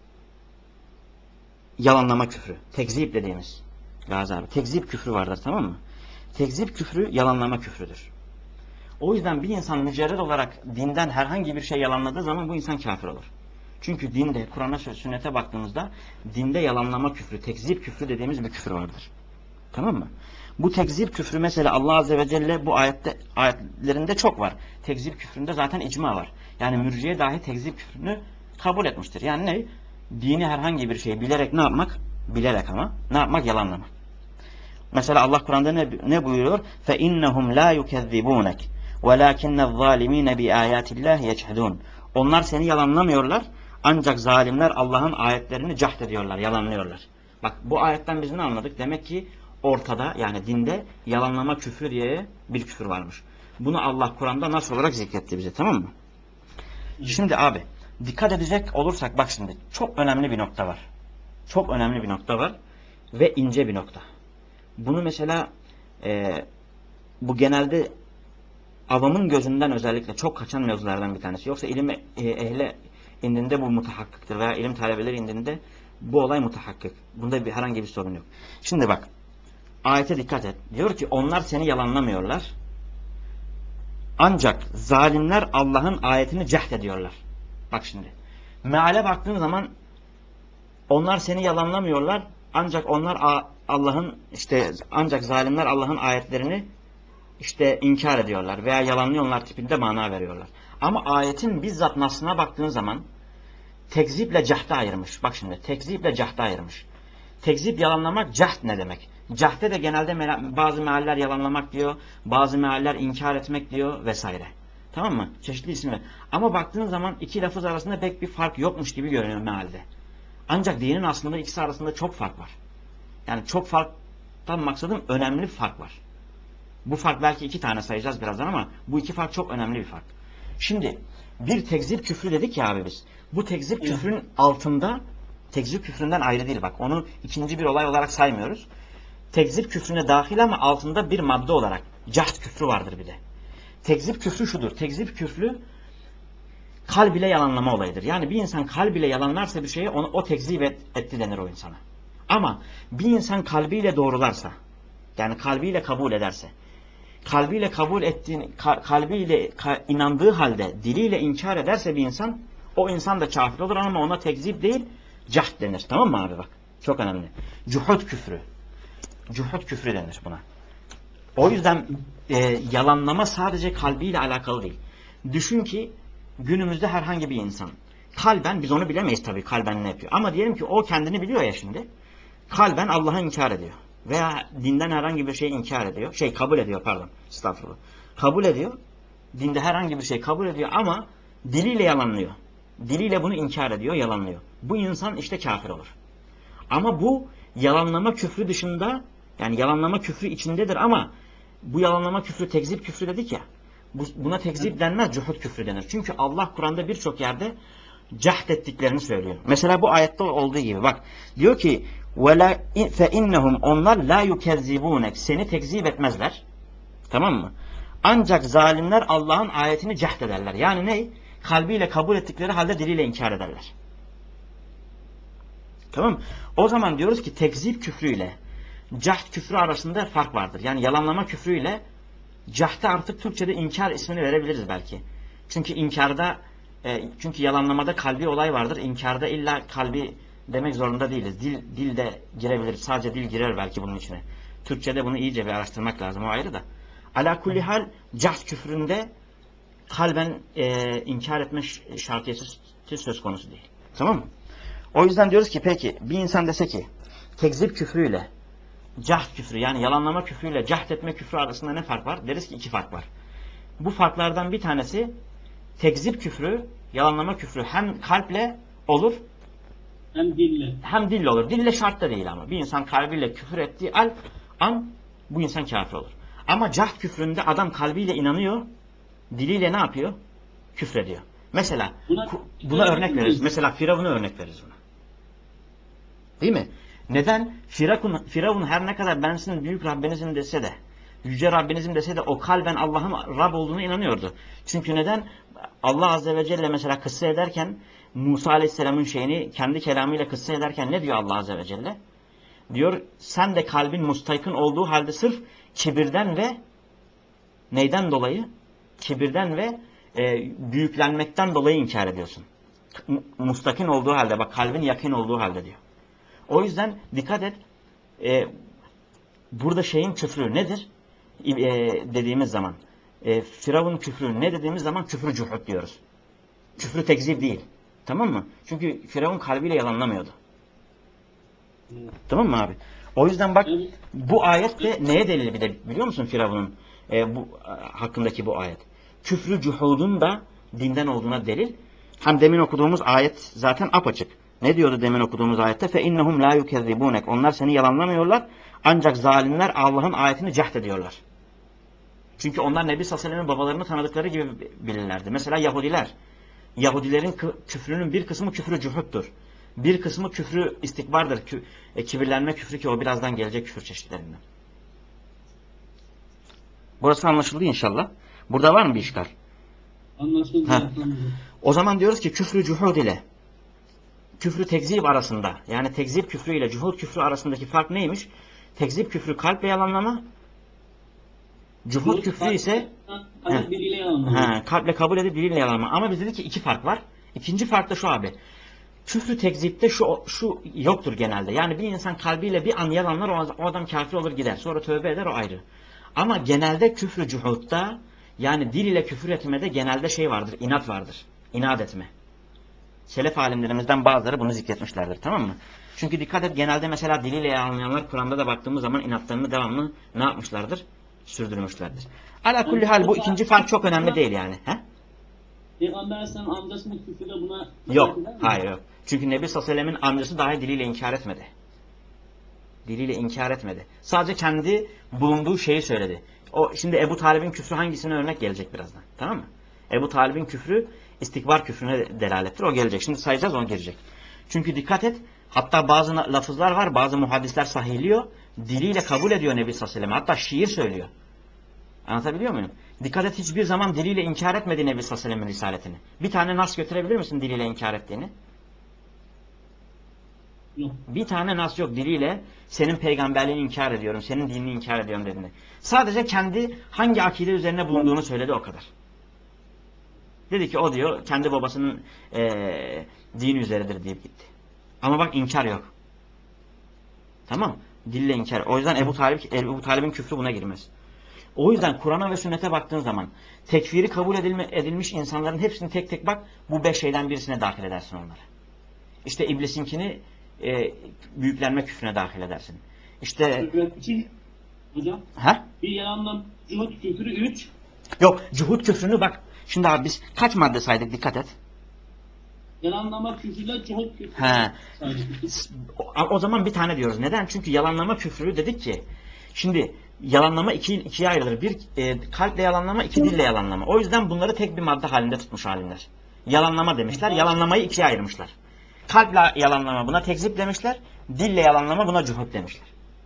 yalanlama küfrü. Tekzip dediğimiz. Gazi abi. Tekzip küfrü vardır, tamam mı? Tekzip küfrü yalanlama küfrüdür. O yüzden bir insan mücerred olarak dinden herhangi bir şey yalanladığı zaman bu insan kafir olur. Çünkü dinde, Kur'an'a, sünnete baktığımızda dinde yalanlama küfrü, tekzip küfrü dediğimiz bir küfür vardır. Tamam mı? Bu tekzip küfrü mesela Allah Azze ve Celle bu ayette, ayetlerinde çok var. Tekzip küfründe zaten icma var. Yani mürciye dahi tekzip küfrünü kabul etmiştir. Yani ne? Dini herhangi bir şeyi bilerek ne yapmak? Bilerek ama. Ne yapmak? Yalanlamak. Mesela Allah Kur'an'da ne, ne buyuruyor? فَاِنَّهُمْ لَا يُكَذِّبُونَكَ وَلَاكِنَّ الظَّالِم۪ينَ بِآيَاتِ اللّٰهِ يَجْحَدُونَ. Onlar seni yalanlamıyorlar. Ancak zalimler Allah'ın ayetlerini cahd ediyorlar, yalanlıyorlar. Bak, bu ayetten biz ne anladık? Demek ki ortada, yani dinde yalanlama küfrü diye bir küfür varmış. Bunu Allah Kur'an'da nas olarak zikretti bize, tamam mı? Şimdi abi dikkat edecek olursak bak şimdi çok önemli bir nokta var. Çok önemli bir nokta var ve ince bir nokta. Bunu mesela e, bu genelde avamın gözünden özellikle çok kaçan mevzulardan bir tanesi. Yoksa ilim e, ehli indinde bu mutahakkıktır veya ilim talebeleri indinde bu olay mutahakkık. Bunda bir, herhangi bir sorun yok. Şimdi bak ayete dikkat et. Diyor ki onlar seni yalanlamıyorlar. Ancak zalimler Allah'ın ayetini cehd ediyorlar. Bak şimdi. Meale baktığın zaman onlar seni yalanlamıyorlar. Ancak onlar Allah'ın işte ancak zalimler Allah'ın ayetlerini işte inkar ediyorlar veya yalanlıyorlar tipinde mana veriyorlar. Ama ayetin bizzat nasına baktığın zaman tekziple cehde ayırmış. Bak şimdi tekziple cehde ayırmış. Tekzip yalanlamak, cehd ne demek? Cehde de genelde bazı mealler yalanlamak diyor, bazı mealler inkar etmek diyor vesaire. Tamam mı? Çeşitli isimler. Ama baktığın zaman iki lafız arasında pek bir fark yokmuş gibi görünüyor mealde. Ancak dinin aslında ikisi arasında çok fark var. Yani çok farktan maksadım önemli bir fark var. Bu fark belki iki tane sayacağız birazdan ama bu iki fark çok önemli bir fark. Şimdi bir tekzip küfrü dedik ya abi biz. Bu tekzip küfrün altında tekzip küfründen ayrı değil bak. Onu ikinci bir olay olarak saymıyoruz. Tekzip küfrüne dahil ama altında bir madde olarak cahd küfrü vardır bir de. Tekzip küfrü şudur. Tekzip küfrü kalb ile yalanlama olayıdır. Yani bir insan kalb ile yalanlarsa bir şeye onu, o tekzip et, etti denir o insana. Ama bir insan kalbiyle doğrularsa yani kalbiyle kabul ederse kalbiyle kabul ettiğini, kalbiyle inandığı halde diliyle inkar ederse bir insan o insan da kafir olur ama ona tekzip değil cahd denir. Tamam mı abi bak? Çok önemli. Cuhud küfrü. Cuhud küfrü denir buna. O yüzden e, yalanlama sadece kalbiyle alakalı değil. Düşün ki günümüzde herhangi bir insan kalben biz onu bilemeyiz tabii kalben ne yapıyor. Ama diyelim ki o kendini biliyor ya şimdi. Kalben Allah'ı inkar ediyor. Veya dinden herhangi bir şeyi inkar ediyor. Şey kabul ediyor pardon. Estağfurullah. Kabul ediyor. Dinde herhangi bir şey kabul ediyor ama diliyle yalanlıyor. Diliyle bunu inkar ediyor, yalanlıyor. Bu insan işte kafir olur. Ama bu yalanlama küfrü dışında yani yalanlama küfrü içindedir ama bu yalanlama küfrü tekzip küfrü dedik ya. Bu, buna tekzip denmez, cuhud küfrü denir. Çünkü Allah Kur'an'da birçok yerde cahd ettiklerini söylüyor. Mesela bu ayette olduğu gibi bak. Diyor ki وَلَا فَاِنَّهُمْ onlar la yukezzibunek seni tekzip etmezler. Tamam mı? Ancak zalimler Allah'ın ayetini cahd ederler. Yani ne? Kalbiyle kabul ettikleri halde diliyle inkar ederler. Tamam mı? O zaman diyoruz ki tekzip küfrüyle cahd küfrü arasında fark vardır. Yani yalanlama küfrüyle cahde artık Türkçe'de inkar ismini verebiliriz belki. Çünkü inkarda e, çünkü yalanlamada kalbi olay vardır. İnkarda illa kalbi demek zorunda değiliz. Dil, dil de girebilir. Sadece dil girer belki bunun içine. Türkçe'de bunu iyice bir araştırmak lazım. O ayrı da. Ala kulli hal cahd küfründe kalben e, inkar etme şartiyeti söz konusu değil. Tamam mı? O yüzden diyoruz ki peki bir insan dese ki tekzip küfrüyle cahd küfrü yani yalanlama küfrüyle cahd etme küfrü arasında ne fark var? Deriz ki iki fark var. Bu farklardan bir tanesi tekzip küfrü, yalanlama küfrü hem kalple olur hem dille. Hem dille olur. Dille şart da değil ama. Bir insan kalbiyle küfür ettiği al, an bu insan kafir olur. Ama cahd küfründe adam kalbiyle inanıyor, diliyle ne yapıyor? Küfrediyor. Mesela Buna, buna örnek veririz. Mesela Firavun'a örnek veririz buna. Değil mi? Neden? Firavun, Firavun her ne kadar ben sizin büyük Rabbinizim dese de, yüce Rabbinizim dese de o kalben Allah'ın Rab olduğunu inanıyordu. Çünkü neden? Allah Azze ve Celle mesela kıssa ederken Musa Aleyhisselam'ın şeyini kendi kelamıyla kıssa ederken ne diyor Allah Azze ve Celle? Diyor sen de kalbin mustaykın olduğu halde sırf kibirden ve neyden dolayı? Kibirden ve e, büyüklenmekten dolayı inkar ediyorsun. Mustakin olduğu halde bak kalbin yakın olduğu halde diyor. O yüzden dikkat et e, burada şeyin küfrü nedir? E, dediğimiz zaman e, Firavun küfrü ne dediğimiz zaman küfrü cuhud diyoruz. Küfrü tekzip değil. Tamam mı? Çünkü Firavun kalbiyle yalanlamıyordu. Evet. Tamam mı abi? O yüzden bak Evet. bu ayet de neye delil bir de biliyor musun Firavun'un e, bu e, hakkındaki bu ayet? Küfrü cuhudun da dinden olduğuna delil. Hem demin okuduğumuz ayet zaten apaçık. Ne diyordu demin okuduğumuz ayette? Fe innehum la yukezzibunek. Onlar seni yalanlamıyorlar. Ancak zalimler Allah'ın ayetini cahd ediyorlar. Çünkü onlar Nebi sallallahu aleyhi ve sellem'in babalarını tanıdıkları gibi bilirlerdi. Mesela Yahudiler. Yahudilerin küfrünün bir kısmı küfrü cuhuttur. Bir kısmı küfrü istikbardır. Kü e, kibirlenme küfrü ki o birazdan gelecek küfür çeşitlerinden. Burası anlaşıldı inşallah. Burada var mı bir işgal? Anlaşıldı. Ha. O zaman diyoruz ki küfrü cuhud ile küfrü tekzip arasında, yani tekzip küfrü ile cuhud küfrü arasındaki fark neymiş? Tekzip küfrü kalp ve yalanlama, cuhud küfrü ise he, diliyle yalanlama. he, kalple kabul edip diliyle yalanlama. Ama biz dedik ki iki fark var. İkinci fark da şu abi. Küfrü tekzipte şu şu yoktur genelde. Yani bir insan kalbiyle bir an yalanlar, o adam kafir olur gider. Sonra tövbe eder, o ayrı. Ama genelde küfrü cuhudda, yani dil ile küfür etmede genelde şey vardır, inat vardır. İnat etme. Selef alimlerimizden bazıları bunu zikretmişlerdir, tamam mı? Çünkü dikkat et, genelde mesela diliyle yalanlayanlar Kur'an'da da baktığımız zaman inatlarını devamlı ne yapmışlardır? Sürdürmüşlerdir. Ala kulli hal bu ikinci fark çok önemli değil yani. He? Peygamber sen amcasının küfürde buna Yok, hayır yok. Çünkü Nebi sallallahu aleyhi ve sellem'in amcası dahi diliyle inkar etmedi. Diliyle inkar etmedi. Sadece kendi bulunduğu şeyi söyledi. O şimdi Ebu Talib'in küfrü hangisine örnek gelecek birazdan. Tamam mı? Ebu Talib'in küfrü istikbar küfrüne delalettir. O gelecek. Şimdi sayacağız, onu gelecek. Çünkü dikkat et. Hatta bazı lafızlar var. Bazı muhaddisler sahihliyor. Diliyle kabul ediyor Nebi sallallahu aleyhi ve sellem. Hatta şiir söylüyor. Anlatabiliyor muyum? Dikkat et, hiçbir zaman diliyle inkar etmedi Nebi sallallahu aleyhi ve sellem'in risaletini. Bir tane nas götürebilir misin diliyle inkar ettiğini? Yok. Bir tane nas yok diliyle senin peygamberliğini inkar ediyorum, senin dinini inkar ediyorum dediğini. Sadece kendi hangi akide üzerine bulunduğunu söyledi, o kadar. Dedi ki o diyor kendi babasının ee, dini üzeredir deyip gitti. Ama bak inkar yok. Tamam. Dille inkar. O yüzden Ebu Talib, Ebu Talib'in küfrü buna girmez. O yüzden Kur'an'a ve sünnete baktığın zaman tekfiri kabul edilme, edilmiş insanların hepsini tek tek bak, bu beş şeyden birisine dahil edersin onları. İşte iblisinkini e, büyüklenme küfrüne dahil edersin. İşte İki, hocam. Ha? Bir yalanlam cuhud küfürü üç. Yok, cuhud küfrünü bak. Şimdi abi biz kaç madde saydık, dikkat et. Yalanlama küfürle cuhud küfürü. He. O, o zaman bir tane diyoruz. Neden? Çünkü yalanlama küfrü dedik ki şimdi yalanlama iki, ikiye ayrılır. Bir e, kalple yalanlama, iki dille yalanlama. O yüzden bunları tek bir madde halinde tutmuş halinler. Yalanlama demişler. Yalanlamayı ikiye ayırmışlar. Kalple yalanlama buna tekzip demişler. Dille yalanlama buna cuhud demişler.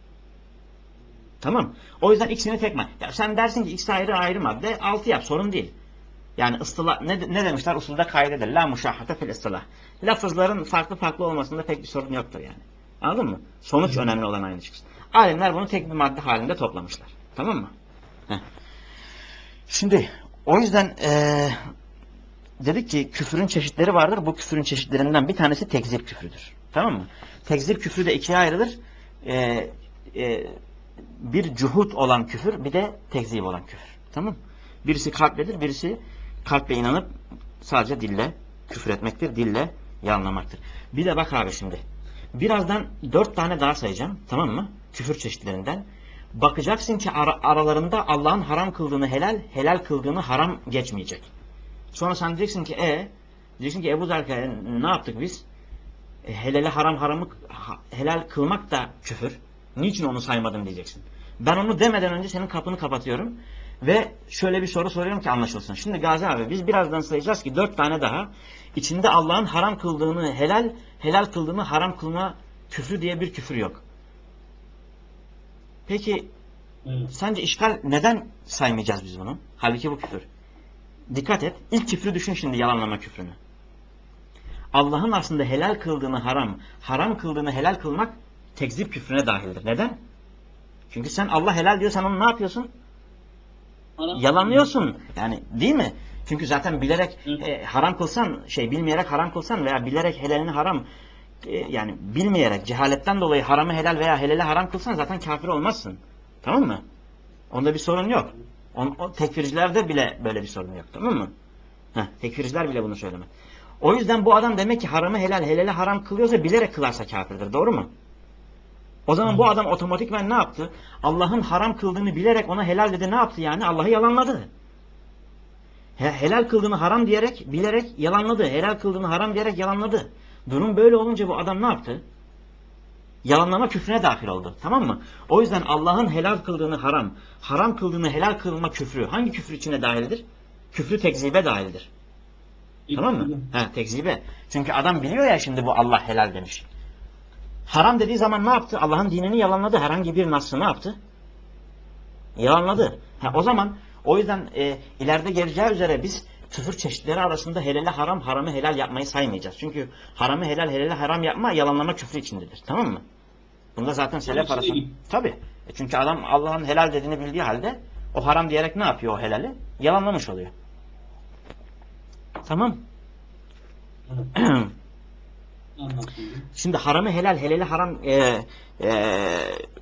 Tamam. O yüzden ikisini tek madde. Ya sen dersin ki ikisi ayrı ayrı madde. Altı yap, sorun değil. Yani ıstılah, ne, ne demişler? Usulda kaydedir. La muşahhate fil ıstılah. Lafızların farklı farklı olmasında pek bir sorun yoktur yani. Anladın mı? Sonuç önemli olan aynı çıksın. Alimler bunu tek bir madde halinde toplamışlar. Tamam mı? Heh. Şimdi o yüzden ee, dedik ki küfürün çeşitleri vardır. Bu küfürün çeşitlerinden bir tanesi tekzip küfrüdür. Tamam mı? Tekzip küfrü de ikiye ayrılır. E, e, bir cuhud olan küfür, bir de tekzip olan küfür. Tamam mı? Birisi kalpledir, birisi kalple inanıp sadece dille küfür etmektir, dille yalanlamaktır. Bir de bak abi şimdi. Birazdan dört tane daha sayacağım. Tamam mı? Küfür çeşitlerinden. Bakacaksın ki ara, aralarında Allah'ın haram kıldığını helal, helal kıldığını haram geçmeyecek. Sonra sen diyeceksin ki e diyeceksin ki Ebu Zer ne yaptık biz? E, helale haram haramı ha, helal kılmak da küfür. Niçin onu saymadın diyeceksin. Ben onu demeden önce senin kapını kapatıyorum. Ve şöyle bir soru soruyorum ki anlaşılsın. Şimdi Gazi abi biz birazdan sayacağız ki dört tane daha içinde Allah'ın haram kıldığını helal, helal kıldığını haram kılma küfrü diye bir küfür yok. Peki evet, sence işgal neden saymayacağız biz bunu? Halbuki bu küfür. Dikkat et. İlk küfrü düşün şimdi, yalanlama küfrünü. Allah'ın aslında helal kıldığını haram, haram kıldığını helal kılmak tekzip küfrüne dahildir. Neden? Çünkü sen Allah helal diyor, sen onu ne yapıyorsun? Haram. Yalanlıyorsun. Yani değil mi? Çünkü zaten bilerek e, haram kılsan, şey bilmeyerek haram kılsan veya bilerek helalini haram, e, yani bilmeyerek cehaletten dolayı haramı helal veya helali haram kılsan zaten kafir olmazsın. Tamam mı? Onda bir sorun yok. On, o tekfircilerde bile böyle bir sorun yok. Tamam mı? Heh, tekfirciler bile bunu söylemez. O yüzden bu adam demek ki haramı helal, helali haram kılıyorsa bilerek kılarsa kafirdir. Doğru mu? O zaman bu adam otomatikmen ne yaptı? Allah'ın haram kıldığını bilerek ona helal dedi, ne yaptı yani? Allah'ı yalanladı. He, helal kıldığını haram diyerek, bilerek yalanladı. Helal kıldığını haram diyerek yalanladı. Durum böyle olunca bu adam ne yaptı? yalanlama küfrüne dahil oldu. Tamam mı? O yüzden Allah'ın helal kıldığını haram, haram kıldığını helal kılma küfrü hangi küfür içine dahildir? Küfrü tekzibe dahildir. Tamam mı? Ha, tekzibe. Çünkü adam biliyor ya şimdi bu Allah helal demiş. Haram dediği zaman ne yaptı? Allah'ın dinini yalanladı. Herhangi bir nasıl ne yaptı? Yalanladı. Ha, o zaman o yüzden e, ileride geleceği üzere biz küfür çeşitleri arasında helali haram, haramı helal yapmayı saymayacağız. Çünkü haramı helal, helali haram yapma yalanlama küfrü içindedir. Tamam mı? Bunda zaten selef arasında. Tabii. E çünkü adam Allah'ın helal dediğini bildiği halde o haram diyerek ne yapıyor o helali? Yalanlamış oluyor. Tamam. Şimdi haramı helal, helali haram e, e,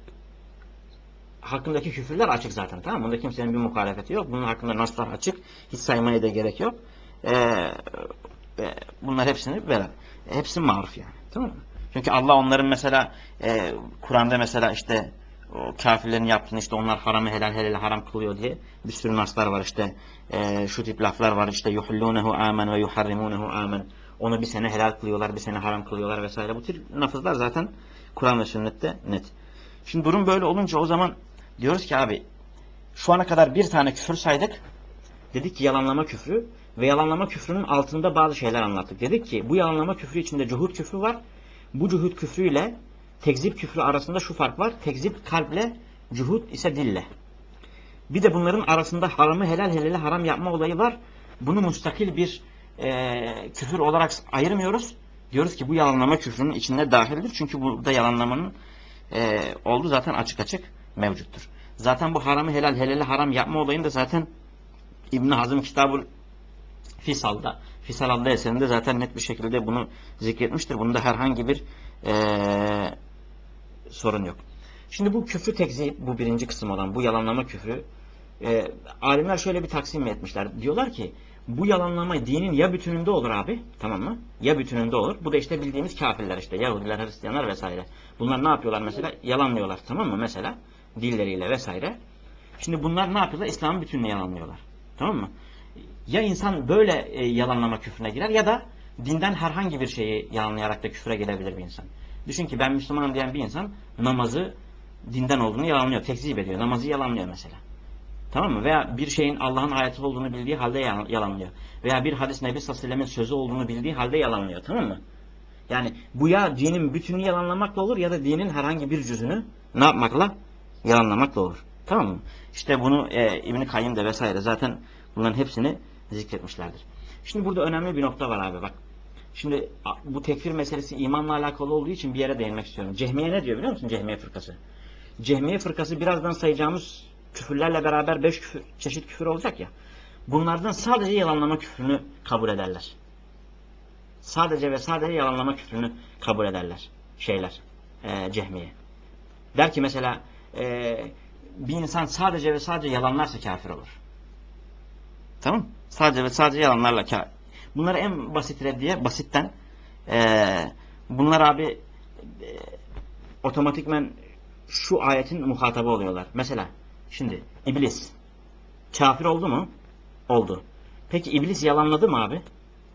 hakkındaki küfürler açık zaten. Tamam mı? Bunda kimsenin bir muhalefeti yok. Bunun hakkında naslar açık. Hiç saymaya da gerek yok. E, e, bunlar hepsini beraber. Hepsi maruf yani. Tamam mı? Çünkü Allah onların mesela e, Kur'an'da mesela işte o kafirlerin yaptığını işte onlar haramı helal helali haram kılıyor diye bir sürü naslar var işte e, şu tip laflar var işte yuhullunehu amen ve yuharrimunehu amen. Onu bir sene helal kılıyorlar, bir sene haram kılıyorlar vesaire. Bu tür lafızlar zaten Kur'an ve sünnette net. Şimdi durum böyle olunca o zaman diyoruz ki abi şu ana kadar bir tane küfür saydık. Dedik ki yalanlama küfrü ve yalanlama küfrünün altında bazı şeyler anlattık. Dedik ki bu yalanlama küfrü içinde cuhud küfrü var. Bu cuhud küfrüyle tekzip küfrü arasında şu fark var. Tekzip kalple, cuhud ise dille. Bir de bunların arasında haramı helal helali haram yapma olayı var. Bunu müstakil bir e, küfür olarak ayırmıyoruz. Diyoruz ki bu yalanlama küfrünün içinde dahildir. Çünkü burada yalanlamanın e, olduğu zaten açık açık mevcuttur. Zaten bu haramı helal helali haram yapma olayını da zaten İbn-i Hazm kitabı Fisal'da, Fisal adlı eserinde zaten net bir şekilde bunu zikretmiştir. Bunda herhangi bir ee, sorun yok. Şimdi bu küfrü tekzip, bu birinci kısım olan bu yalanlama küfrü, e, alimler şöyle bir taksim etmişler. Diyorlar ki bu yalanlama dinin ya bütününde olur abi, tamam mı? Ya bütününde olur. Bu da işte bildiğimiz kafirler işte, Yahudiler, Hristiyanlar vesaire. Bunlar ne yapıyorlar mesela? Yalanlıyorlar, tamam mı? Mesela dilleriyle vesaire. Şimdi bunlar ne yapıyorlar? İslam'ın bütününü yalanlıyorlar. Tamam mı? Ya insan böyle e, yalanlama küfrüne girer ya da dinden herhangi bir şeyi yalanlayarak da küfre girebilir bir insan. Düşün ki ben Müslümanım diyen bir insan namazı dinden olduğunu yalanlıyor, tekzip ediyor. Namazı yalanlıyor mesela. Tamam mı? Veya bir şeyin Allah'ın ayeti olduğunu bildiği halde yalanlıyor. Veya bir hadis Nebi sallallahu aleyhi ve sellem'in sözü olduğunu bildiği halde yalanlıyor. Tamam mı? Yani bu ya dinin bütününü yalanlamakla olur ya da dinin herhangi bir cüzünü ne yapmakla? Yalanlamakla olur. Tamam mı? İşte bunu e, İbn-i Kayyım da vesaire zaten bunların hepsini zikretmişlerdir. Şimdi burada önemli bir nokta var abi bak. Şimdi bu tekfir meselesi imanla alakalı olduğu için bir yere değinmek istiyorum. Cehmiye ne diyor biliyor musun? Cehmiye fırkası. Cehmiye fırkası birazdan sayacağımız küfürlerle beraber beş küfür, çeşit küfür olacak ya. Bunlardan sadece yalanlama küfrünü kabul ederler. Sadece ve sadece yalanlama küfrünü kabul ederler. Şeyler. E, cehmiye. Der ki mesela e, bir insan sadece ve sadece yalanlarsa kafir olur. Tamam? Sadece ve sadece yalanlarla kafir. Bunları en basit reddiye, basitten e, bunlar abi e, otomatikmen şu ayetin muhatabı oluyorlar. Mesela şimdi iblis kafir oldu mu? Oldu. Peki iblis yalanladı mı abi?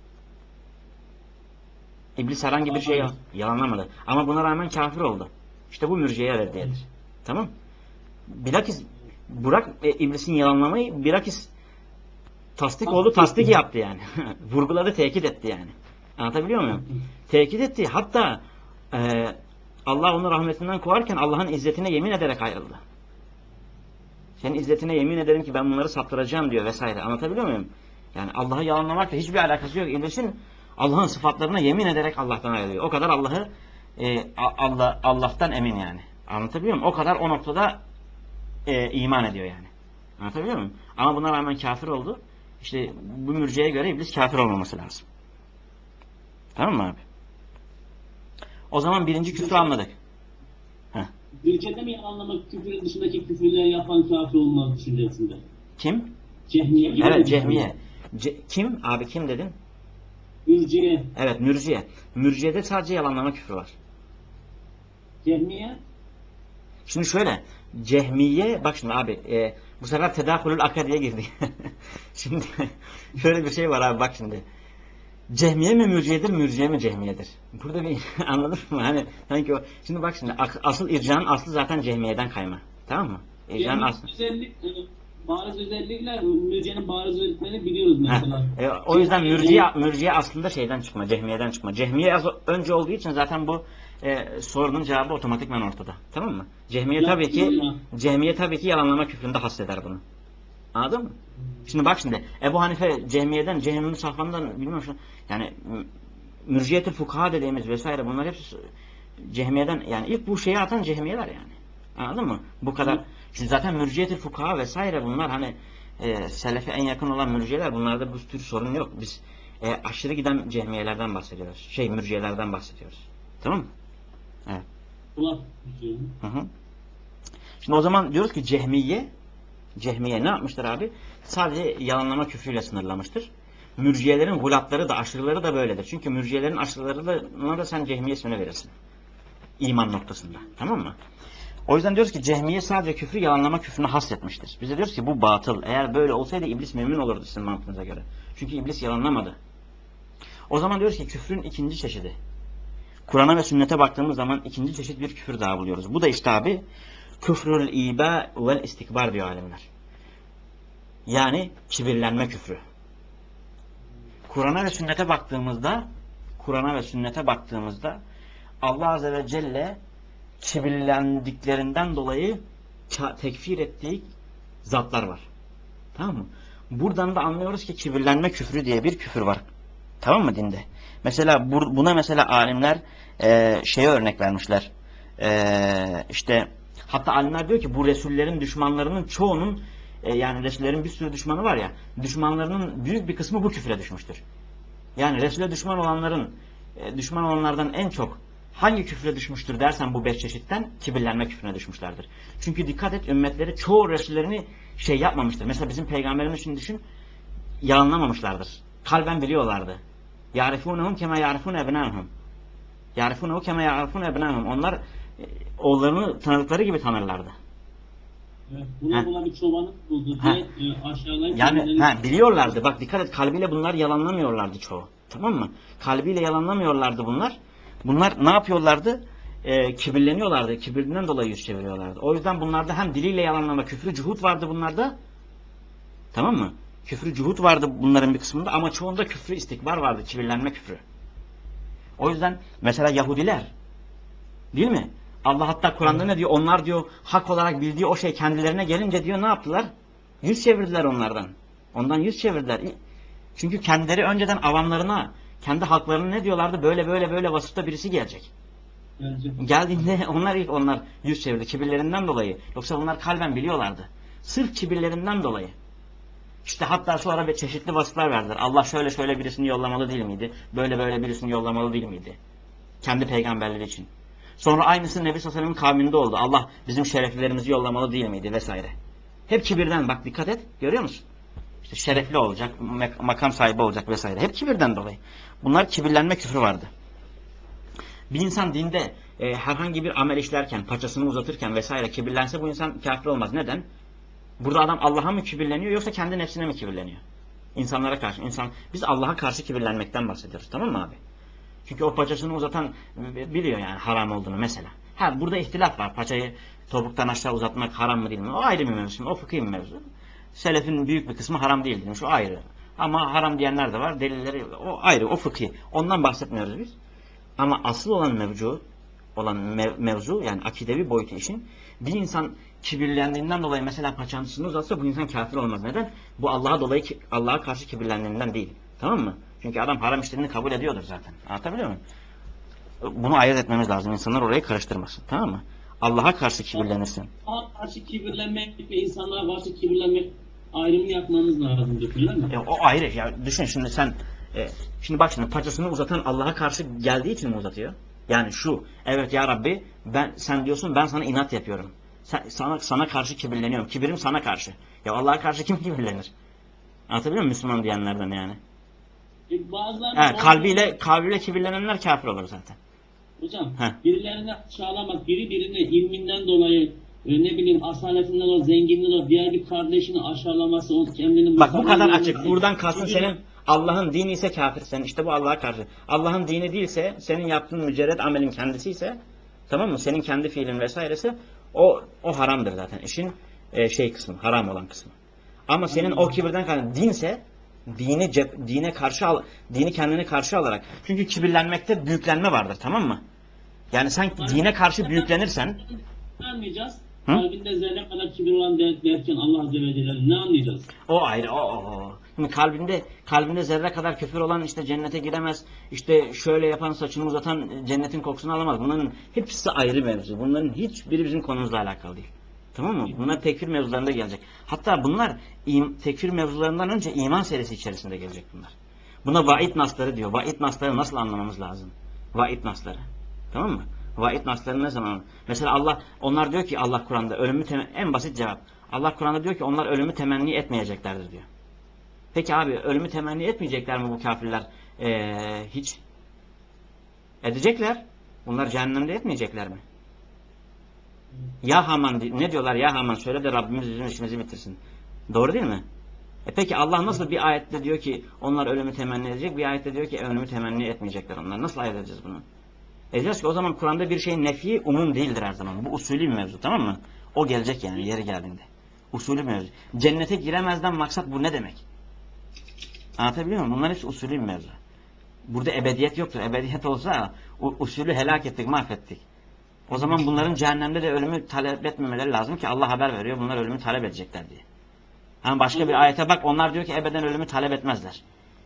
İblis herhangi bir şey yalanlamadı. Ama buna rağmen kafir oldu. İşte bu mürciye reddiyedir. Tamam? Bilakis bırak e, iblisin yalanlamayı, bilakis tasdik oldu, tasdik yaptı yani. Vurguladı, tekit etti yani. Anlatabiliyor muyum? Tekit etti. Hatta e, Allah onu rahmetinden kovarken Allah'ın izzetine yemin ederek ayrıldı. Senin izzetine yemin ederim ki ben bunları saptıracağım diyor vesaire. Anlatabiliyor muyum? Yani Allah'ı yalanlamakla hiçbir alakası yok. İblisin Allah'ın sıfatlarına yemin ederek Allah'tan ayrılıyor. O kadar Allah'ı e, Allah Allah'tan emin yani. Anlatabiliyor muyum? O kadar o noktada e, iman ediyor yani. Anlatabiliyor muyum? Ama buna rağmen kafir oldu. İşte bu mürciye göre iblis kafir olmaması lazım. Tamam mı abi? O zaman birinci küfrü anladık. Heh. Ülkede mi yalanlamak küfürün dışındaki küfürleri yapan kafir olmaz düşüncesinde? Kim? Cehmiye gibi. Evet Cehmiye. Ce kim? Abi kim dedin? Mürciye. Evet mürciye. Mürciyede sadece yalanlama küfrü var. Cehmiye. Şimdi şöyle. Cehmiye bak şimdi abi e, bu sefer tedahülül akadiye girdi. Şimdi şöyle bir şey var abi bak şimdi. Cehmiye mi mürciyedir, mürciye mi cehmiyedir? Burada bir anladın mı? Hani sanki o. Şimdi bak şimdi asıl ircanın aslı zaten cehmiyeden kayma. Tamam mı? İrcanın Cehmiye aslı. özellik, e, bariz özellikler, mürciyenin bariz özelliklerini biliyoruz Heh. mesela. E, o yüzden Cehmiye, mürciye, mürciye aslında şeyden çıkma, cehmiyeden çıkma. Cehmiye az önce olduğu için zaten bu e, sorunun cevabı otomatikman ortada. Tamam mı? Cehmiye tabii ki yapma. cehmiye tabii ki yalanlama küfründe hisseder bunu. Anladın mı? Şimdi bak şimdi Ebu Hanife cehmiyeden, cehennemin safhanından bilmiyorum şu yani mürciyetül fukaha dediğimiz vesaire bunlar hepsi cehmiyeden yani ilk bu şeyi atan cehmiyeler yani. Anladın mı? Bu kadar. Şimdi zaten mürciyetül fukaha vesaire bunlar hani e, selefe en yakın olan mürciyeler bunlarda bu tür sorun yok. Biz e, aşırı giden cehmiyelerden bahsediyoruz. Şey mürciyelerden bahsediyoruz. Tamam mı? Evet. Kulak. Hı hı. Şimdi o zaman diyoruz ki cehmiye Cehmiye ne yapmıştır abi? Sadece yalanlama küfrüyle sınırlamıştır. Mürciyelerin gulatları da aşırıları da böyledir. Çünkü mürciyelerin aşırılarına da sen cehmiye ismini verirsin. İman noktasında. Tamam mı? O yüzden diyoruz ki cehmiye sadece küfrü yalanlama küfrünü hasretmiştir. Bize diyoruz ki bu batıl. Eğer böyle olsaydı iblis mümin olurdu sizin mantığınıza göre. Çünkü iblis yalanlamadı. O zaman diyoruz ki küfrün ikinci çeşidi. Kur'an'a ve sünnete baktığımız zaman ikinci çeşit bir küfür daha buluyoruz. Bu da işte abi küfrül iba vel istikbar diyor alimler. Yani kibirlenme küfrü. Kur'an'a ve sünnete baktığımızda Kur'an'a ve sünnete baktığımızda Allah Azze ve Celle kibirlendiklerinden dolayı tekfir ettiği zatlar var. Tamam mı? Buradan da anlıyoruz ki kibirlenme küfrü diye bir küfür var. Tamam mı dinde? Mesela buna mesela alimler e, şeye örnek vermişler. E, işte hatta alimler diyor ki bu Resullerin düşmanlarının çoğunun e, yani Resullerin bir sürü düşmanı var ya düşmanlarının büyük bir kısmı bu küfre düşmüştür. Yani Resul'e düşman olanların e, düşman olanlardan en çok hangi küfre düşmüştür dersen bu beş çeşitten kibirlenme küfrüne düşmüşlerdir. Çünkü dikkat et ümmetleri çoğu Resullerini şey yapmamıştır. Mesela bizim peygamberimiz için düşün yalanlamamışlardır. Kalben biliyorlardı. Ya'rifunhum kema ya'rifun ebnahum. Ya'rifunehu kema ya'rifun ebnahum. Onlar e, oğullarını tanıdıkları gibi tanırlardı. Evet, Heh. bula bula bir çobanı buldu Heh. diye e, aşağılayıp Yani kendilerini ha, biliyorlardı. Bak dikkat et kalbiyle bunlar yalanlamıyorlardı çoğu. Tamam mı? Kalbiyle yalanlamıyorlardı bunlar. Bunlar ne yapıyorlardı? Ee, kibirleniyorlardı. Kibirinden dolayı yüz çeviriyorlardı. O yüzden bunlarda hem diliyle yalanlama, küfrü, cuhut vardı bunlarda. Tamam mı? Küfrü, cuhut vardı bunların bir kısmında ama çoğunda küfrü, istikbar vardı. Kibirlenme küfrü. O yüzden mesela Yahudiler değil mi? Allah hatta Kur'an'da ne diyor? Onlar diyor hak olarak bildiği o şey kendilerine gelince diyor ne yaptılar? Yüz çevirdiler onlardan. Ondan yüz çevirdiler. Çünkü kendileri önceden avamlarına, kendi halklarına ne diyorlardı? Böyle böyle böyle vasıfta birisi gelecek. gelecek. Geldiğinde onlar ilk onlar yüz çevirdi kibirlerinden dolayı. Yoksa onlar kalben biliyorlardı. Sırf kibirlerinden dolayı. İşte hatta sonra bir çeşitli vasıflar verdiler. Allah şöyle şöyle birisini yollamalı değil miydi? Böyle böyle birisini yollamalı değil miydi? Kendi peygamberleri için. Sonra aynısı Nebi Sallallahu Aleyhi ve Sellem'in kavminde oldu. Allah bizim şereflilerimizi yollamalı değil miydi? Vesaire. Hep kibirden bak dikkat et. Görüyor musun? İşte şerefli olacak, makam sahibi olacak vesaire. Hep kibirden dolayı. Bunlar kibirlenme küfrü vardı. Bir insan dinde e, herhangi bir amel işlerken, paçasını uzatırken vesaire kibirlense bu insan kafir olmaz. Neden? Burada adam Allah'a mı kibirleniyor yoksa kendi nefsine mi kibirleniyor? İnsanlara karşı. İnsan, biz Allah'a karşı kibirlenmekten bahsediyoruz. Tamam mı abi? Çünkü o paçasını uzatan biliyor yani haram olduğunu mesela. Ha burada ihtilaf var. Paçayı topuktan aşağı uzatmak haram mı değil mi? O ayrı bir mevzu. O fıkhi bir mevzu. Selefin büyük bir kısmı haram değil demiş. O ayrı. Ama haram diyenler de var. Delilleri o ayrı. O fıkhi. Ondan bahsetmiyoruz biz. Ama asıl olan mevzu olan mev, mevzu yani akidevi boyutu işin bir insan kibirlendiğinden dolayı mesela paçasını uzatsa bu insan kafir olmaz. Neden? Bu Allah'a dolayı Allah'a karşı kibirlendiğinden değil. Tamam mı? Çünkü adam haram işlerini kabul ediyordur zaten. Anlatabiliyor muyum? Bunu ayırt etmemiz lazım. İnsanlar orayı karıştırmasın. Tamam mı? Allah'a karşı kibirlenirsin. Allah'a karşı kibirlenmek ve insanlara karşı kibirlenmek ayrımını yapmamız lazım diyorlar mı? E, o ayrı. Ya düşün şimdi sen e, şimdi bak şimdi paçasını uzatan Allah'a karşı geldiği için mi uzatıyor? Yani şu evet ya Rabbi ben sen diyorsun ben sana inat yapıyorum. Sen, sana sana karşı kibirleniyorum. Kibirim sana karşı. Ya Allah'a karşı kim kibirlenir? Anlatabiliyor muyum Müslüman diyenlerden yani? E, bazılarının He, olduğunu kalbiyle kalbiyle kibirlenenler kafir olur zaten. hocam Heh. birilerine çağlamak, biri birine ilminden dolayı e, ne bileyim asaletinden dolayı, zenginliğinden dolayı diğer bir kardeşini aşağılaması, o kendini Bak bu mukaddem kadar açık. görmesi. Buradan kalsın Çünkü senin Allah'ın dini ise kafirsen, işte bu Allah'a karşı. Allah'ın dini değilse, senin yaptığın mücerred amelin kendisi ise, tamam mı? Senin kendi fiilin vesairesi, o o haramdır zaten. İşin e, şey kısmı, haram olan kısmı. Ama senin o kibirden kaynaklı dinse, dini cep, dine karşı al, dini kendine karşı alarak. Çünkü kibirlenmekte büyüklenme vardır, tamam mı? Yani sen dine karşı büyüklenirsen, Ne anlayacağız? hı? Kalbinde zerre kadar kibir olan der, derken Allah Azze ve Celle ne anlayacağız? O ayrı, o, o, o. Şimdi kalbinde kalbinde zerre kadar küfür olan işte cennete giremez. İşte şöyle yapan, saçını uzatan cennetin kokusunu alamaz. Bunların hepsi ayrı mevzu. Bunların hiçbiri bizim konumuzla alakalı değil. Tamam mı? Bunlar tekfir mevzularında gelecek. Hatta bunlar im, tekfir mevzularından önce iman serisi içerisinde gelecek bunlar. Buna vaid nasları diyor. Vaid nasları nasıl anlamamız lazım? Vaid nasları. Tamam mı? Vaid nasları ne zaman? Mesela Allah, onlar diyor ki Allah Kur'an'da ölümü temen, en basit cevap. Allah Kur'an'da diyor ki onlar ölümü temenni etmeyeceklerdir diyor. Peki abi ölümü temenni etmeyecekler mi bu kafirler? Ee, hiç. Edecekler. Bunlar cehennemde etmeyecekler mi? Ya Haman ne diyorlar? Ya Haman söyle de Rabbimiz bizim işimizi bitirsin. Doğru değil mi? E peki Allah nasıl bir ayette diyor ki onlar ölümü temenni edecek, bir ayette diyor ki ölümü temenni etmeyecekler onlar. Nasıl ayırt edeceğiz bunu? Edeceğiz ki o zaman Kur'an'da bir şeyin nefi umum değildir her zaman. Bu usulü bir mevzu, tamam mı? O gelecek yani yeri geldiğinde. Usulü bir mevzu. Cennete giremezden maksat bu ne demek? Anlatabiliyor muyum? Bunlar hepsi usulü bir mevzu. Burada ebediyet yoktur. Ebediyet olsa usulü helak ettik, mahvettik. O zaman bunların cehennemde de ölümü talep etmemeleri lazım ki Allah haber veriyor. Bunlar ölümü talep edecekler diye. Ama başka bir ayete bak, onlar diyor ki ebeden ölümü talep etmezler.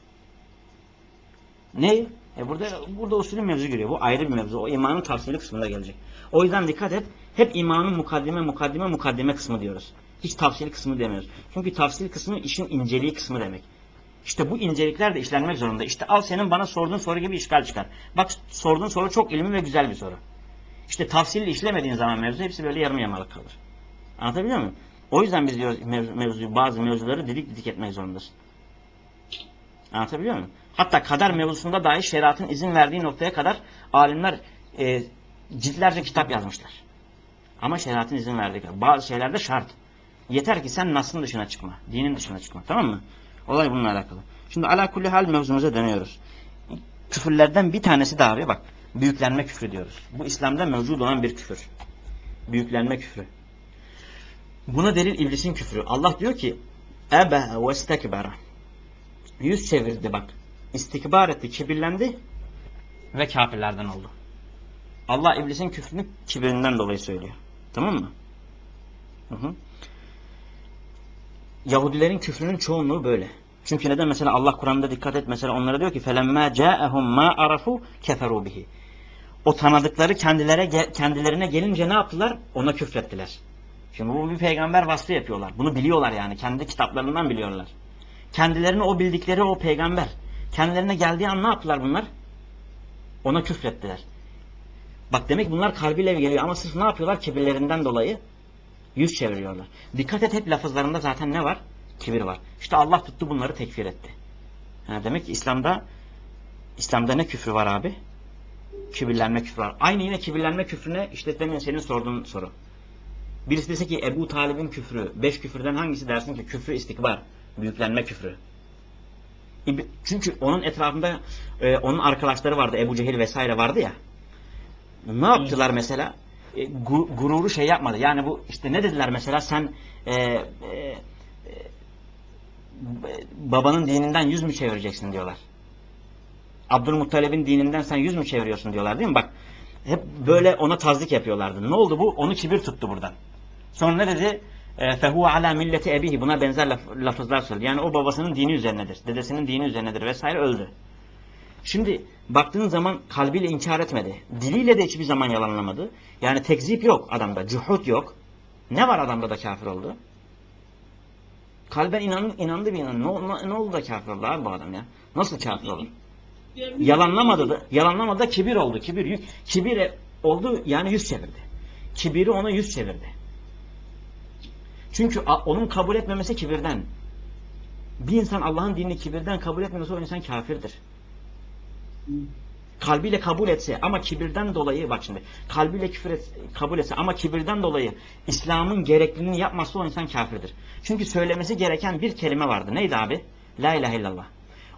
Ne? E burada burada usulü mevzu giriyor. Bu ayrı bir mevzu. O imanın tavsiyeli kısmında gelecek. O yüzden dikkat et. Hep imanın mukaddime mukaddime mukaddime kısmı diyoruz. Hiç tavsiyeli kısmı demiyoruz. Çünkü tavsiyeli kısmı işin inceliği kısmı demek. İşte bu incelikler de işlenmek zorunda. İşte al senin bana sorduğun soru gibi işgal çıkar. Bak sorduğun soru çok ilmi ve güzel bir soru. İşte tavsiyeli işlemediğin zaman mevzu hepsi böyle yarım yamalık kalır. Anlatabiliyor muyum? O yüzden biz diyoruz mevzu, mevzuyu, bazı mevzuları didik didik etmek zorundasın. Anlatabiliyor muyum? Hatta kader mevzusunda dahi şeriatın izin verdiği noktaya kadar alimler e, ciltlerce kitap yazmışlar. Ama şeriatın izin verdiği kadar. Bazı şeylerde şart. Yeter ki sen nasın dışına çıkma. Dinin dışına çıkma. Tamam mı? Olay bununla alakalı. Şimdi ala kulli hal mevzumuza dönüyoruz. Küfürlerden bir tanesi de abi bak. Büyüklenme küfrü diyoruz. Bu İslam'da mevcut olan bir küfür. Büyüklenme küfrü. Buna delil iblisin küfrü. Allah diyor ki Ebe ve istekbera. Yüz çevirdi bak. İstikbar etti, kibirlendi ve kafirlerden oldu. Allah iblisin küfrünü kibirinden dolayı söylüyor. Tamam mı? Hı hı. Yahudilerin küfrünün çoğunluğu böyle. Çünkü neden? Mesela Allah Kur'an'da dikkat et. Mesela onlara diyor ki فَلَمَّا جَاءَهُمْ مَا عَرَفُوا كَفَرُوا بِهِ. O tanıdıkları kendilere, kendilerine gelince ne yaptılar? Ona küfrettiler. Şimdi bu bir peygamber vasfı yapıyorlar. Bunu biliyorlar yani. Kendi kitaplarından biliyorlar. Kendilerine o bildikleri o peygamber. Kendilerine geldiği an ne yaptılar bunlar? Ona küfrettiler. Bak demek bunlar kalbiyle geliyor ama sırf ne yapıyorlar? Kibirlerinden dolayı yüz çeviriyorlar. Dikkat et hep lafızlarında zaten ne var? Kibir var. İşte Allah tuttu bunları tekfir etti. Yani demek ki İslam'da İslam'da ne küfrü var abi? Kibirlenme küfrü var. Aynı yine kibirlenme küfrüne işte demin senin sorduğun soru. Birisi dese ki Ebu Talib'in küfrü, beş küfürden hangisi dersin ki küfrü istikbar, büyüklenme küfrü. Çünkü onun etrafında e, onun arkadaşları vardı, Ebu Cehil vesaire vardı ya. Ne yaptılar mesela? E, gu, gururu şey yapmadı. Yani bu işte ne dediler mesela sen e, e, e, babanın dininden yüz mü çevireceksin diyorlar. Abdülmuttalib'in dininden sen yüz mü çeviriyorsun diyorlar değil mi? Bak hep böyle ona tazdik yapıyorlardı. Ne oldu bu? Onu kibir tuttu buradan. Sonra ne dedi? Fehu ala milleti ebihi. Buna benzer laf, lafızlar söyledi. Yani o babasının dini üzerinedir. Dedesinin dini üzerinedir vesaire öldü. Şimdi baktığın zaman kalbiyle inkar etmedi. Diliyle de hiçbir zaman yalanlamadı. Yani tekzip yok adamda. Cuhud yok. Ne var adamda da kafir oldu? Kalben inan, inandı bir inan. Ne, ne oldu da kafir oldu abi bu adam ya? Nasıl kafir olur? Yalanlamadı da, yalanlamadı da kibir oldu. Kibir, kibir oldu yani yüz çevirdi. Kibiri ona yüz çevirdi. Çünkü onun kabul etmemesi kibirden. Bir insan Allah'ın dinini kibirden kabul etmiyorsa o insan kafirdir. Kalbiyle kabul etse ama kibirden dolayı bak şimdi kalbiyle küfür et, kabul etse ama kibirden dolayı İslam'ın gerekliliğini yapmazsa o insan kafirdir. Çünkü söylemesi gereken bir kelime vardı. Neydi abi? La ilahe illallah.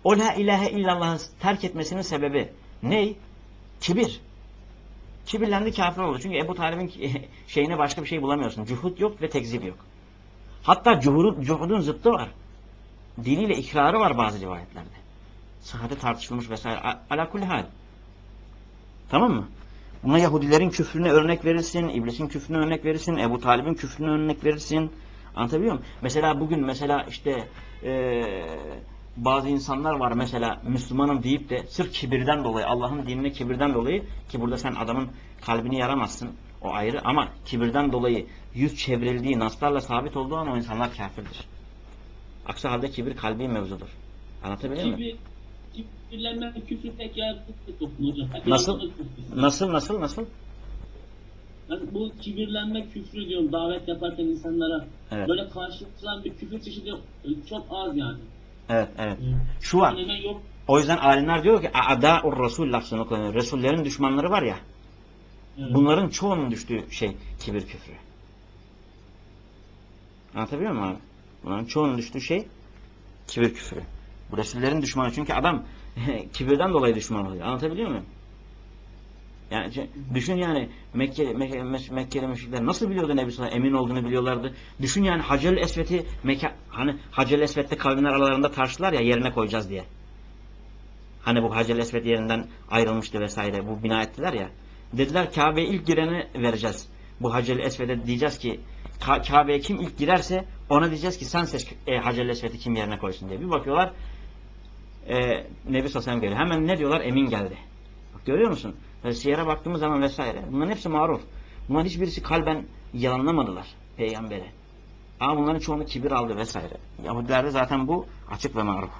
O la ilahe illallah'ı terk etmesinin sebebi ne? Kibir. Kibirlendi, kafir oldu. Çünkü Ebu Talib'in şeyine başka bir şey bulamıyorsun. Cuhud yok ve tekzip yok. Hatta cuhudun, cuhudun zıttı var. Diliyle ikrarı var bazı rivayetlerde. Sıhhati tartışılmış vesaire. Ala kulli hal. Tamam mı? Buna Yahudilerin küfrüne örnek verirsin, İblisin küfrüne örnek verirsin, Ebu Talib'in küfrüne örnek verirsin. Anlatabiliyor muyum? Mesela bugün mesela işte ee, bazı insanlar var mesela Müslümanım deyip de sırf kibirden dolayı, Allah'ın dinine kibirden dolayı, ki burada sen adamın kalbini yaramazsın, o ayrı, ama kibirden dolayı yüz çevrildiği, naslarla sabit olduğu an o insanlar kafirdir. Aksi halde kibir kalbi mevzudur. Anlatabiliyor muyum? Kibir, kibirlenme, küfür tek yaratıklı toplum hocam. Hep Nasıl? yaratıklı küfür. Nasıl? Nasıl? Nasıl? Yani bu kibirlenme küfrü diyorum davet yaparken insanlara Evet. böyle karşılaşılan bir küfür çeşidi çok az yani. Evet, evet. Ee, Şu var. hemen yok. O yüzden alimler diyor ki a'da'ur Resul lafzını koyuyor. Resullerin düşmanları var ya. Evet. Bunların çoğunun düştüğü şey kibir küfrü. Anlatabiliyor muyum abi? Bunların çoğunun düştüğü şey kibir küfrü. Bu Resullerin düşmanı. Çünkü adam kibirden dolayı düşman oluyor. Anlatabiliyor muyum? Yani şey, düşün yani Mekke, Mekke, Mekkeli müşrikler nasıl biliyordu Nebi Sallallahu emin olduğunu biliyorlardı. Düşün yani Hacer-i Esved'i Mekke, hani Hacer-i Esved'de kavimler aralarında tartıştılar ya yerine koyacağız diye. Hani bu Hacer-i Esved yerinden ayrılmıştı vesaire. Bu bina ettiler ya. Dediler Kabe'ye ilk gireni vereceğiz. Bu Hacer-i Esved'e diyeceğiz ki Ka Kabe'ye kim ilk girerse ona diyeceğiz ki sen seç e, Hacer-i Esved'i kim yerine koysun diye. Bir bakıyorlar e, Nebi Sallallahu geliyor. Hemen ne diyorlar? Emin geldi. Bak, görüyor musun? Böyle siyere baktığımız zaman vesaire. Bunların hepsi maruf. Bunların hiçbirisi kalben yalanlamadılar peygamberi. Ama bunların çoğunu kibir aldı vesaire. Yahudilerde zaten bu açık ve maruf.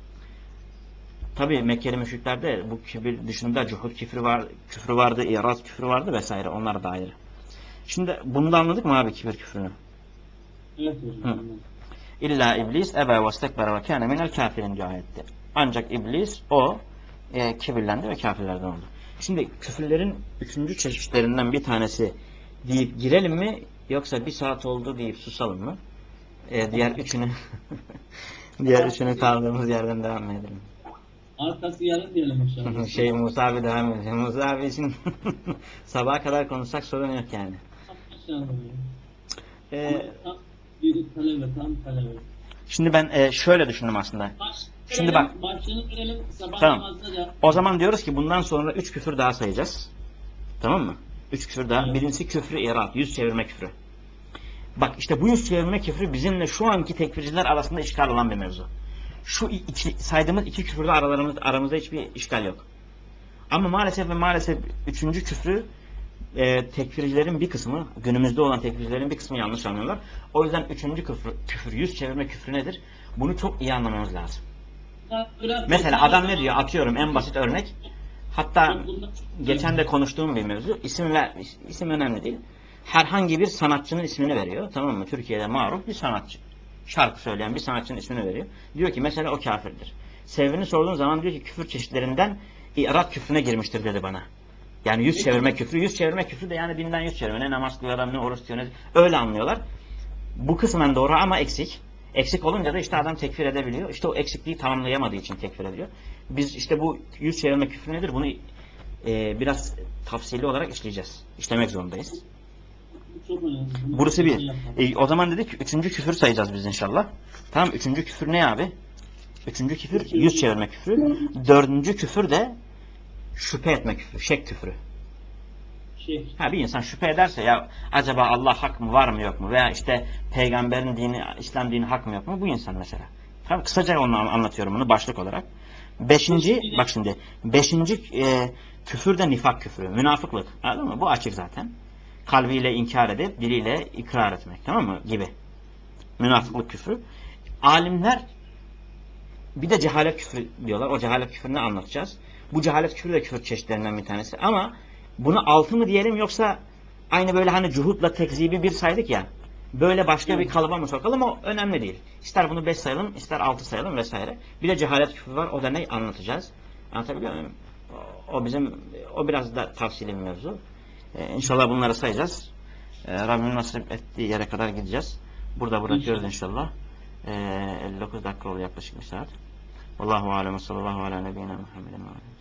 Tabi Mekkeli müşriklerde bu kibir dışında cuhud küfrü var, küfrü vardı, iraz küfrü vardı vesaire. Onlar da ayrı. Şimdi bunu da anladık mı abi kibir küfrünü? Evet hocam. Hı. İlla iblis ebe ve stekbere ve kâne minel kafirin diyor ayette. Ancak iblis o e, kibirlendi ve kafirlerden oldu. Şimdi küfürlerin üçüncü çeşitlerinden bir tanesi deyip girelim mi yoksa bir saat oldu deyip susalım mı? E, diğer üçünü diğer üçünü kaldığımız yerden devam edelim. Arkası yarın diyelim inşallah. Şey Musa abi devam ediyor. Musa abi için sabaha kadar konuşsak sorun yok yani. İnşallah. Ee, Tam bir talebe, tam talebe. şimdi ben e, şöyle düşündüm aslında. Baş Şimdi bak. verelim, başlığını verelim, sabah Tamam. namazına da. O zaman diyoruz ki bundan sonra üç küfür daha sayacağız. Tamam mı? Üç küfür daha. Evet. Birincisi küfrü irad. Yüz çevirme küfrü. Bak işte bu yüz çevirme küfrü bizimle şu anki tekfirciler arasında işgal olan bir mevzu. Şu iki, saydığımız iki küfürde aralarımızda, aramızda hiçbir işgal yok. Ama maalesef ve maalesef üçüncü küfrü e, tekfircilerin bir kısmı, günümüzde olan tekfircilerin bir kısmı yanlış anlıyorlar. O yüzden üçüncü küfür, küfür yüz çevirme küfrü nedir? Bunu çok iyi anlamamız lazım. Biraz Mesela toplumda adam ne zaman- diyor? Atıyorum en basit örnek. Hatta Toplumda- geçen de konuştuğum bir mevzu. İsim, ver, isim önemli değil. Herhangi bir sanatçının ismini veriyor. Tamam mı? Türkiye'de maruf bir sanatçı. Şarkı söyleyen bir sanatçının ismini veriyor. Diyor ki mesela o kafirdir. Sebebini sorduğun zaman diyor ki küfür çeşitlerinden irat küfrüne girmiştir dedi bana. Yani yüz çevirme küfrü. Yüz çevirme küfrü de yani dinden yüz çevirme. Ne namaz kılıyor adam, ne oruç tutuyor. Ne... Öyle anlıyorlar. Bu kısmen doğru ama eksik. Eksik olunca da işte adam tekfir edebiliyor. İşte o eksikliği tamamlayamadığı için tekfir ediyor. Biz işte bu yüz çevirme küfrü nedir? Bunu e, biraz tafsili olarak işleyeceğiz. İşlemek zorundayız. Çok önemli. Bunu Burası şey bir. yapalım. E, o zaman dedik üçüncü küfür sayacağız biz inşallah. Tamam, üçüncü küfür ne abi? Üçüncü küfür yüz çevirme küfrü. Dördüncü küfür de şüphe etme küfrü. Şek küfrü. Şey, Ha, bir insan şüphe ederse ya acaba Allah hak mı, var mı yok mu, veya işte peygamberin dini, İslam dini hak mı yok mu, bu insan mesela. Tamam, kısaca onu anlatıyorum, bunu başlık olarak. Beşinci, bak şimdi beşinci e, küfür de nifak küfrü, münafıklık, anladın mı? Bu açık zaten. Kalbiyle inkar edip diliyle ikrar etmek, tamam mı, gibi. Münafıklık küfrü. Alimler bir de cehalet küfrü diyorlar. O cehalet küfrünü anlatacağız. Bu cehalet küfrü de küfür çeşitlerinden bir tanesi. Ama bunu altı mı diyelim yoksa aynı böyle hani cuhutla tekzibi bir saydık ya. Böyle başka bir kalıba mı sokalım, o önemli değil. İster bunu beş sayalım, ister altı sayalım vesaire. Bir de cehalet küfrü var. O da ne anlatacağız. Anlatabiliyor muyum? O bizim, o biraz da tavsiyeli bir mevzu. Ee, İnşallah bunları sayacağız. Ee, Rabbim nasip ettiği yere kadar gideceğiz. Burada bırakıyoruz inşallah. Ee, elli dokuz dakika oldu, yaklaşık bir saat. Allahu alem ve sallallahu ala nebiyyina Muhammedin ve aleyhi.